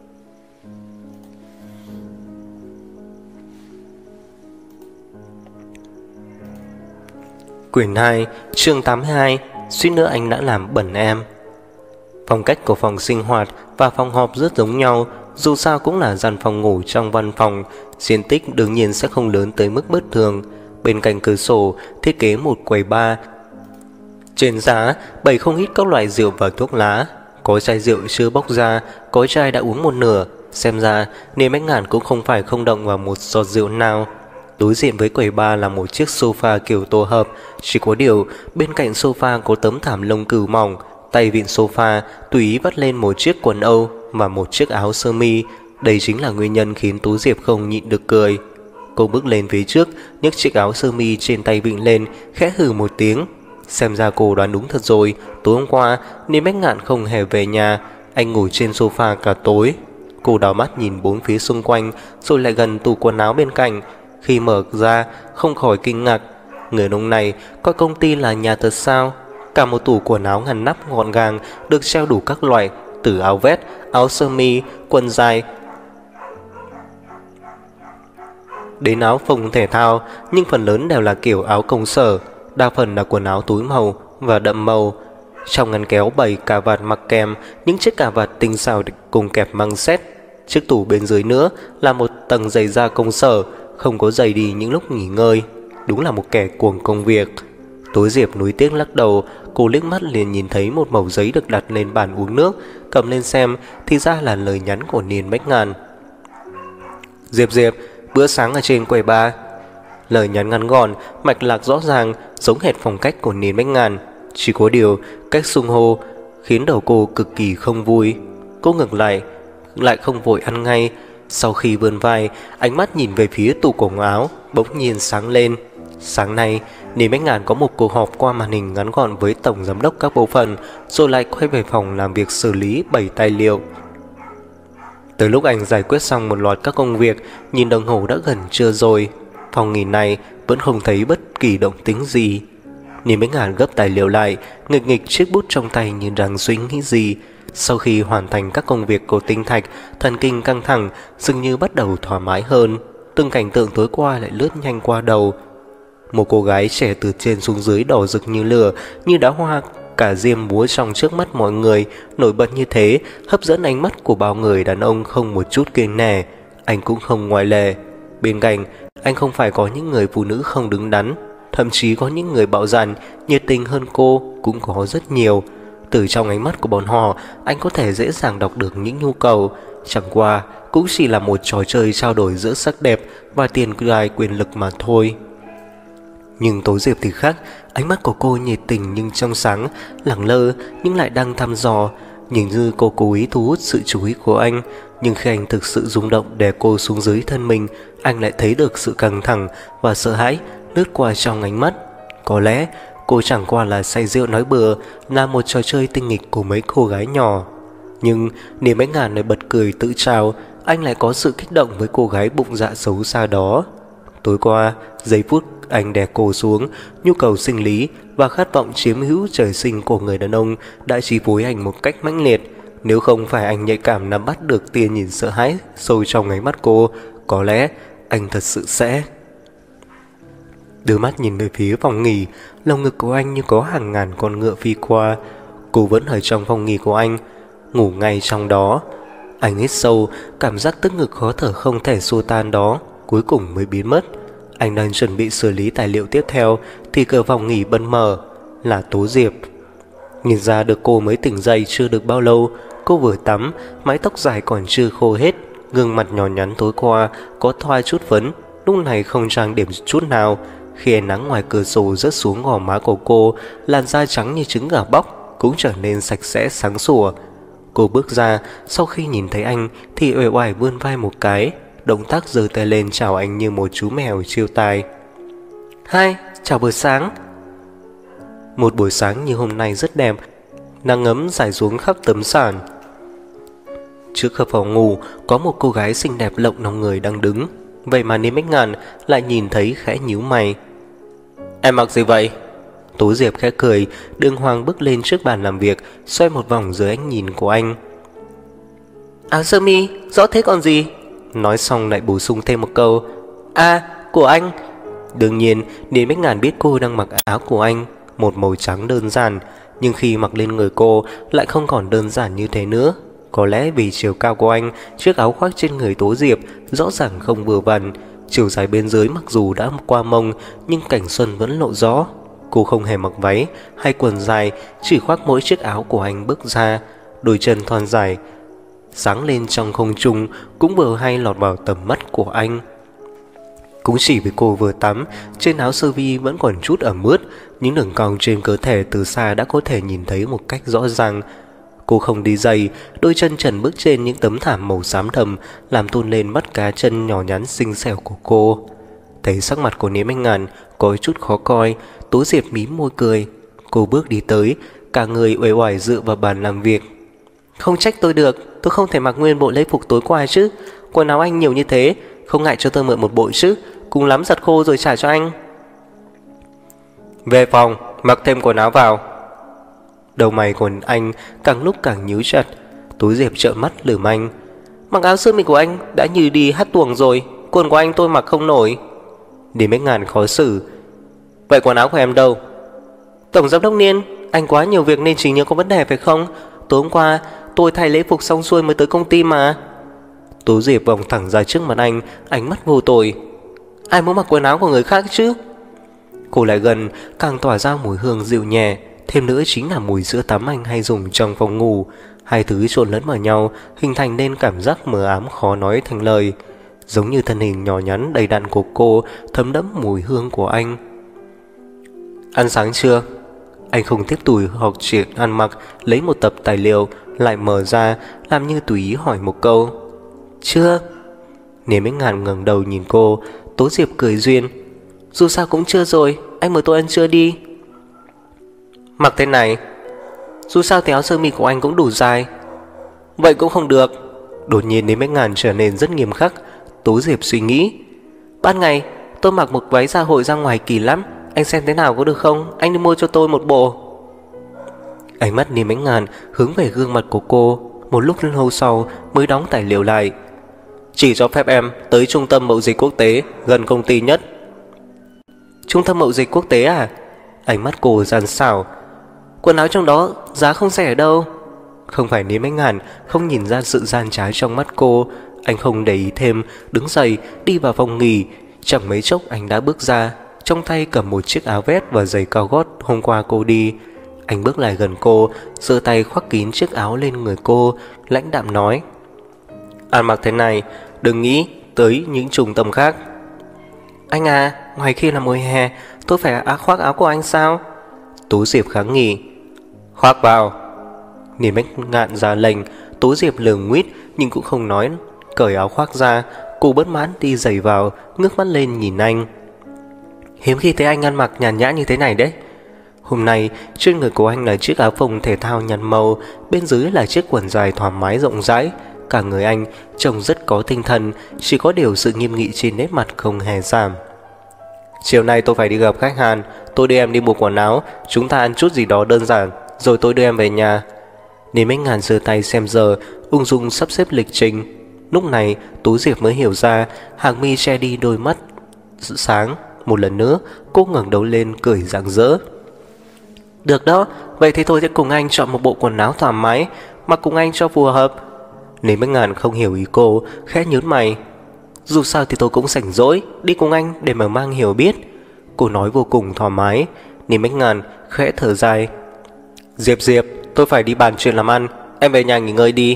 Quyển 2, chương 82, suýt nữa anh đã làm bẩn em. Phong cách của phòng sinh hoạt và phòng họp rất giống nhau, dù sao cũng là gian phòng ngủ trong văn phòng, diện tích đương nhiên sẽ không lớn tới mức bất thường. Bên cạnh cửa sổ thiết kế một quầy bar. Trên giá bày không ít các loại rượu và thuốc lá. Có chai rượu chưa bốc ra, có chai đã uống một nửa. Xem ra Ninh Bách Ngàn cũng không phải không động vào một giọt rượu nào. Đối diện với quầy bar là một chiếc sofa kiểu tổ hợp. Chỉ có điều bên cạnh sofa có tấm thảm lông cừu mỏng. Tay vịn sofa tùy ý vắt lên một chiếc quần âu và một chiếc áo sơ mi. Đây chính là nguyên nhân khiến Tố Diệp không nhịn được cười. Cô bước lên phía trước, nhấc chiếc áo sơ mi trên tay vịn lên, khẽ hừ một tiếng. Xem ra cô đoán đúng thật rồi. Tối hôm qua Ninh Bách Ngạn không hề về nhà, anh ngủ trên sofa cả tối. Cô đảo mắt nhìn bốn phía xung quanh, rồi lại gần tủ quần áo bên cạnh. Khi mở ra không khỏi kinh ngạc. Người đàn ông này coi công ty là nhà thật sao? Cả một tủ quần áo ngăn nắp gọn gàng, được treo đủ các loại, từ áo vest, áo sơ mi, quần dài đến áo phông thể thao, nhưng phần lớn đều là kiểu áo công sở, đa phần là quần áo túi màu và đậm màu. Trong ngăn kéo bày cà vạt mặc kèm, những chiếc cà vạt tinh xảo cùng kẹp măng xét. Chiếc tủ bên dưới nữa là một tầng giày da công sở, không có giày đi những lúc nghỉ ngơi. Đúng là một kẻ cuồng công việc. Tố Diệp nuối tiếc lắc đầu. Cô liếc mắt liền nhìn thấy một mẩu giấy được đặt lên bàn uống nước. Cầm lên xem thì ra là lời nhắn của Ninh Bách Ngàn. Diệp, bữa sáng ở trên quầy bar. Lời nhắn ngắn gọn, mạch lạc rõ ràng, giống hệt phong cách của Ninh Bách Ngàn. Chỉ có điều cách xưng hô khiến đầu cô cực kỳ không vui. Cô ngừng lại không vội ăn ngay. Sau khi vươn vai, ánh mắt nhìn về phía tủ quần áo, bỗng nhiên sáng lên. Sáng nay Ninh Bách Ngàn có một cuộc họp qua màn hình ngắn gọn với tổng giám đốc các bộ phận, rồi lại quay về phòng làm việc xử lý 7 tài liệu. Từ lúc anh giải quyết xong một loạt các công việc, nhìn đồng hồ đã gần trưa rồi. Phòng nghỉ này vẫn không thấy bất kỳ động tĩnh gì. Ninh Bách Ngàn gấp tài liệu lại, nghịch nghịch chiếc bút trong tay như đang suy nghĩ gì. Sau khi hoàn thành các công việc của tinh thạch, thần kinh căng thẳng dường như bắt đầu thoải mái hơn. Từng cảnh tượng tối qua lại lướt nhanh qua đầu. Một cô gái trẻ từ trên xuống dưới đỏ rực như lửa, như đóa hoa cả diêm múa trong trước mắt mọi người, nổi bật như thế, hấp dẫn ánh mắt của bao người đàn ông không một chút kiêng nể. Anh cũng không ngoại lệ. Bên cạnh anh không phải có những người phụ nữ không đứng đắn, thậm chí có những người bạo dạn, nhiệt tình hơn cô cũng có rất nhiều. Từ trong ánh mắt của bọn họ, anh có thể dễ dàng đọc được những nhu cầu. Chẳng qua cũng chỉ là một trò chơi trao đổi giữa sắc đẹp và tiền tài quyền lực mà thôi. Nhưng Tố Diệp thì khác. Ánh mắt của cô nhiệt tình nhưng trong sáng, lẳng lơ nhưng lại đang thăm dò. Nhìn như cô cố ý thu hút sự chú ý của anh, nhưng khi anh thực sự rung động đè cô xuống dưới thân mình, anh lại thấy được sự căng thẳng và sợ hãi lướt qua trong ánh mắt. Có lẽ cô chẳng qua là say rượu nói bừa, là một trò chơi tinh nghịch của mấy cô gái nhỏ. Nhưng Niềm Bách Ngàn lại bật cười tự trào, anh lại có sự kích động với cô gái bụng dạ xấu xa đó. Tối qua, giây phút anh đè cô xuống, nhu cầu sinh lý và khát vọng chiếm hữu trời sinh của người đàn ông đã chi phối anh một cách mãnh liệt. Nếu không phải anh nhạy cảm nắm bắt được tia nhìn sợ hãi sâu trong ánh mắt cô, có lẽ anh thật sự sẽ... Đưa mắt nhìn về phía phòng nghỉ, lồng ngực của anh như có hàng ngàn con ngựa phi qua. Cô vẫn ở trong phòng nghỉ của anh, ngủ ngay trong đó. Anh hít sâu, cảm giác tức ngực khó thở không thể xua tan đó cuối cùng mới biến mất. Anh đang chuẩn bị xử lý tài liệu tiếp theo thì cửa phòng nghỉ bật mở, là Tố Diệp. Nhìn ra được cô mới tỉnh dậy chưa được bao lâu. Cô vừa tắm, mái tóc dài còn chưa khô hết, gương mặt nhỏ nhắn tối qua có thoa chút phấn, lúc này không trang điểm chút nào. Khi ánh nắng ngoài cửa sổ rớt xuống gò má của cô, làn da trắng như trứng gà bóc cũng trở nên sạch sẽ sáng sủa. Cô bước ra, sau khi nhìn thấy anh thì uể oải vươn vai một cái, động tác giơ tay lên chào anh như một chú mèo chiêu tai. Hai, chào buổi sáng. Một buổi sáng như hôm nay rất đẹp, nắng ấm rải xuống khắp tấm sàn. Trước cửa phòng ngủ có một cô gái xinh đẹp lộng lòng người đang đứng. Vậy mà Niềm Bách Ngàn lại nhìn thấy khẽ nhíu mày. Em mặc gì vậy? Tố Diệp khẽ cười, đường hoàng bước lên trước bàn làm việc, xoay một vòng dưới ánh nhìn của anh. Áo sơ mi, rõ thế còn gì? Nói xong lại bổ sung thêm một câu. À, của anh. Đương nhiên, Niềm Bách Ngàn biết cô đang mặc áo của anh, một màu trắng đơn giản, nhưng khi mặc lên người cô lại không còn đơn giản như thế nữa. Có lẽ vì chiều cao của anh, chiếc áo khoác trên người Tố Diệp rõ ràng không vừa vặn. Chiều dài bên dưới mặc dù đã qua mông, nhưng cảnh xuân vẫn lộ rõ. Cô không hề mặc váy hay quần dài, chỉ khoác mỗi chiếc áo của anh bước ra. Đôi chân thon dài sáng lên trong không trung cũng vừa hay lọt vào tầm mắt của anh. Cũng chỉ vì cô vừa tắm, trên áo sơ vi vẫn còn chút ẩm ướt, những đường cong trên cơ thể từ xa đã có thể nhìn thấy một cách rõ ràng. Cô không đi giày, đôi chân trần bước trên những tấm thảm màu xám thầm làm tôn lên mắt cá chân nhỏ nhắn xinh xẻo của cô. Thấy sắc mặt của Niềm Bách Ngàn có chút khó coi, Tố Diệp mím môi cười. Cô bước đi tới, cả người uể oải dựa vào bàn làm việc. Không trách tôi được, tôi không thể mặc nguyên bộ lễ phục tối qua chứ. Quần áo anh nhiều như thế, không ngại cho tôi mượn một bộ chứ, cùng lắm giặt khô rồi trả cho anh. Về phòng, mặc thêm quần áo vào. Đầu mày của anh càng lúc càng nhíu chặt. Tố Diệp trợn mắt lườm anh. Mặc áo sơ mi của anh đã như đi hát tuồng rồi, quần của anh tôi mặc không nổi. Niềm Bách Ngàn khó xử. Vậy quần áo của em đâu? Tổng giám đốc Niên, anh quá nhiều việc nên trí nhớ có vấn đề phải không? Tối hôm qua tôi thay lễ phục xong xuôi mới tới công ty mà. Tố Diệp vòng thẳng ra trước mặt anh, ánh mắt vô tội. Ai muốn mặc quần áo của người khác chứ? Cô lại gần, càng tỏa ra mùi hương dịu nhẹ. Thêm nữa chính là mùi sữa tắm anh hay dùng trong phòng ngủ. Hai thứ trộn lẫn vào nhau, hình thành nên cảm giác mờ ám khó nói thành lời. Giống như thân hình nhỏ nhắn đầy đặn của cô thấm đẫm mùi hương của anh. Ăn sáng chưa? Anh không tiếp tục học chuyện ăn mặc, lấy một tập tài liệu lại mở ra, làm như tùy ý hỏi một câu. Chưa. Niềm Bách Ngàn ngẩng đầu nhìn cô. Tố Diệp cười duyên. Dù sao cũng chưa rồi, anh mời tôi ăn trưa đi. Mặc thế này. Dù sao thì áo sơ mi của anh cũng đủ dài. Vậy cũng không được. Đột nhiên Niềm Bách Ngàn trở nên rất nghiêm khắc. Tố Diệp suy nghĩ. Ban ngày tôi mặc một váy dạ hội ra ngoài kỳ lắm, anh xem thế nào có được không? Anh đi mua cho tôi một bộ. Ánh mắt Niềm Bách Ngàn hướng về gương mặt của cô. Một lúc lâu sau mới đóng tài liệu lại. Chỉ cho phép em tới trung tâm mậu dịch quốc tế gần công ty nhất. Trung tâm mậu dịch quốc tế à? Ánh mắt cô gian xảo. Quần áo trong đó giá không rẻ đâu. Không phải Niềm Bách Ngàn không nhìn ra sự gian trá trong mắt cô. Anh không để ý thêm, đứng dậy đi vào phòng nghỉ. Chẳng mấy chốc anh đã bước ra, trong tay cầm một chiếc áo vest và giày cao gót hôm qua cô đi. Anh bước lại gần cô, giơ tay khoác kín chiếc áo lên người cô, lãnh đạm nói. Ăn mặc thế này, đừng nghĩ tới những trung tâm khác. Anh à, ngoài kia là mùa hè, tôi phải khoác áo của anh sao? Tố Diệp kháng nghị. Khoác vào. Niềm Bách Ngạn ra lệnh. Tố Diệp lườm nguýt nhưng cũng không nói, cởi áo khoác ra. Cô bất mãn đi giày vào, ngước mắt lên nhìn anh. Hiếm khi thấy anh ăn mặc nhàn nhã như thế này đấy. Hôm nay trên người của anh là chiếc áo phông thể thao nhạt màu, bên dưới là chiếc quần dài thoải mái rộng rãi. Cả người anh trông rất có tinh thần, chỉ có điều sự nghiêm nghị trên nét mặt không hề giảm. Chiều nay tôi phải đi gặp khách hàng, tôi đưa em đi mua quần áo, chúng ta ăn chút gì đó đơn giản, rồi tôi đưa em về nhà. Niềm Bách Ngạn giơ tay xem giờ, ung dung sắp xếp lịch trình. Lúc này Tú Diệp mới hiểu ra, hàng mi che đi đôi mắt sáng. Một lần nữa cô ngẩng đầu lên cười rạng rỡ. Được đó, vậy thì tôi sẽ cùng anh chọn một bộ quần áo thoải mái, mặc cùng anh cho phù hợp. Niềm Bách Ngạn không hiểu ý cô, khẽ nhướng mày. Dù sao thì tôi cũng rảnh rỗi, đi cùng anh để mở mang hiểu biết. Cô nói vô cùng thoải mái. Niềm Bách Ngạn khẽ thở dài. Diệp, tôi phải đi bàn chuyện làm ăn, em về nhà nghỉ ngơi đi.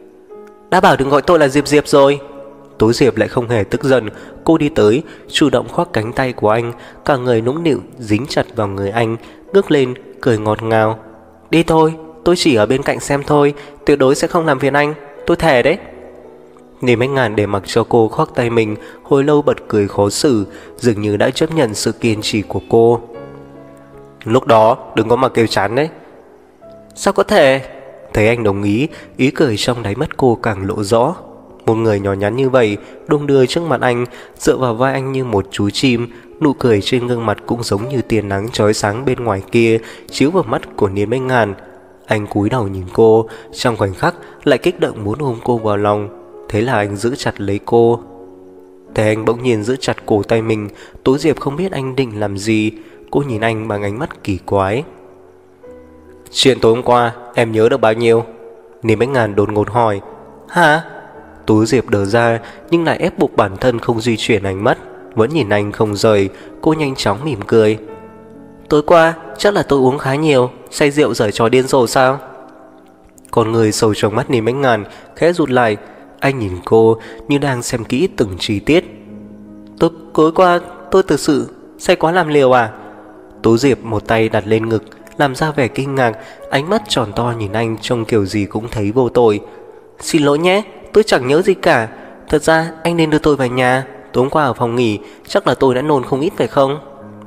Đã bảo đừng gọi tôi là Diệp rồi. Tú Diệp lại không hề tức giận. Cô đi tới, chủ động khoác cánh tay của anh, cả người nũng nịu dính chặt vào người anh, ngước lên cười ngọt ngào. Đi thôi, tôi chỉ ở bên cạnh xem thôi, tuyệt đối sẽ không làm phiền anh, tôi thề đấy. Niềm Bách Ngạn để mặc cho cô khoác tay mình, hồi lâu bật cười khó xử, dường như đã chấp nhận sự kiên trì của cô. Lúc đó đừng có mà kêu chán đấy. Sao có thể? Thấy anh đồng ý, ý cười trong đáy mắt cô càng lộ rõ. Một người nhỏ nhắn như vậy đung đưa trước mặt anh, dựa vào vai anh như một chú chim. Nụ cười trên gương mặt cũng giống như tia nắng chói sáng bên ngoài kia chiếu vào mắt của Niềm Bách Ngạn. Anh cúi đầu nhìn cô, trong khoảnh khắc lại kích động muốn ôm cô vào lòng. Thế là anh giữ chặt lấy cô. Thế anh bỗng nhiên giữ chặt cổ tay mình. Tố Diệp không biết anh định làm gì. Cô nhìn anh bằng ánh mắt kỳ quái. Chuyện tối hôm qua em nhớ được bao nhiêu? Niềm Bách Ngạn đột ngột hỏi. Hả? Tú Diệp đờ ra nhưng lại ép buộc bản thân không di chuyển ánh mắt, vẫn nhìn anh không rời. Cô nhanh chóng mỉm cười. Tối qua chắc là tôi uống khá nhiều, say rượu giở trò điên rồ sao? Con người sâu trong mắt Niềm Bách Ngạn khẽ rụt lại. Anh nhìn cô như đang xem kỹ từng chi tiết. Tối qua tôi thực sự say quá làm liều à? Tú Diệp một tay đặt lên ngực, làm ra vẻ kinh ngạc, ánh mắt tròn to nhìn anh trông kiểu gì cũng thấy vô tội. Xin lỗi nhé, tôi chẳng nhớ gì cả. Thật ra anh nên đưa tôi về nhà. Tối hôm qua ở phòng nghỉ chắc là tôi đã nôn không ít phải không?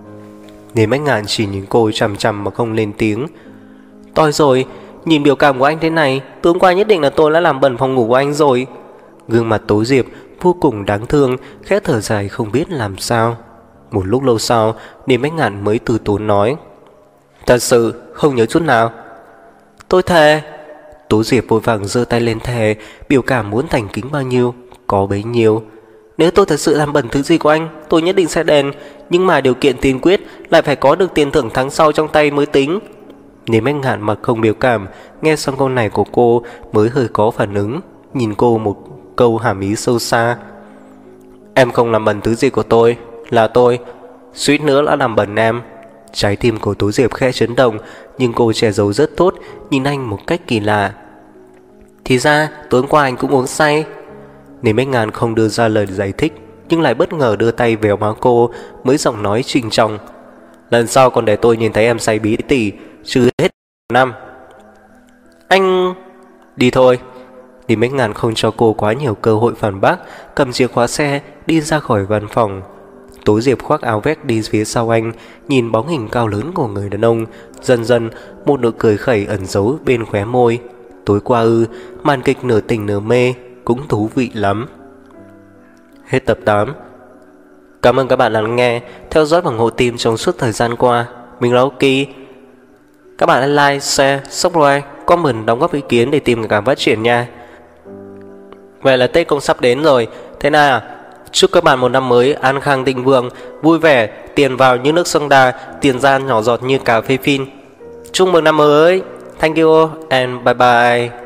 Niềm Bách Ngạn chỉ nhìn cô chằm chằm mà không lên tiếng. Toi rồi, nhìn biểu cảm của anh thế này, tối hôm qua nhất định là tôi đã làm bẩn phòng ngủ của anh rồi. Gương mặt Tố Diệp vô cùng đáng thương, khẽ thở dài không biết làm sao. Một lúc lâu sau, Niềm Bách Ngạn mới từ tốn nói. Thật sự không nhớ chút nào. Tôi thề. Tố Diệp vội vàng giơ tay lên thề, biểu cảm muốn thành kính bao nhiêu có bấy nhiêu. Nếu tôi thật sự làm bẩn thứ gì của anh, tôi nhất định sẽ đền, nhưng mà điều kiện tiên quyết lại phải có được tiền thưởng tháng sau trong tay mới tính. Niềm Bách Ngạn mặc không biểu cảm, nghe xong câu này của cô mới hơi có phản ứng, nhìn cô một câu hàm ý sâu xa. Em không làm bẩn thứ gì của tôi, là tôi suýt nữa đã làm bẩn em. Trái tim của Tố Diệp khẽ chấn động, nhưng cô che giấu rất tốt, nhìn anh một cách kỳ lạ. Thì ra tối hôm qua anh cũng uống say. Niềm Bách Ngạn không đưa ra lời giải thích, nhưng lại bất ngờ đưa tay véo má cô, mới giọng nói trinh trọng. Lần sau còn để tôi nhìn thấy em say bí tỉ, trừ hết năm. Anh... Đi thôi. Niềm Bách Ngạn không cho cô quá nhiều cơ hội phản bác, cầm chìa khóa xe đi ra khỏi văn phòng. Tố Diệp khoác áo vest đi phía sau anh, nhìn bóng hình cao lớn của người đàn ông. Dần dần một nụ cười khẩy ẩn giấu bên khóe môi. Tối qua màn kịch nửa tình nửa mê cũng thú vị lắm. Hết tập 8. Cảm ơn các bạn đã lắng nghe, theo dõi và ủng hộ team trong suốt thời gian qua. Mình là Oki. Các bạn hãy like, share, subscribe, comment, đóng góp ý kiến để team ngày càng phát triển nha. Vậy là Tết cũng sắp đến rồi. Thế nào à? Chúc các bạn một năm mới an khang thịnh vượng, vui vẻ, tiền vào như nước sông Đà, tiền ra nhỏ giọt như cà phê phin. Chúc mừng năm mới. Thank you and bye bye.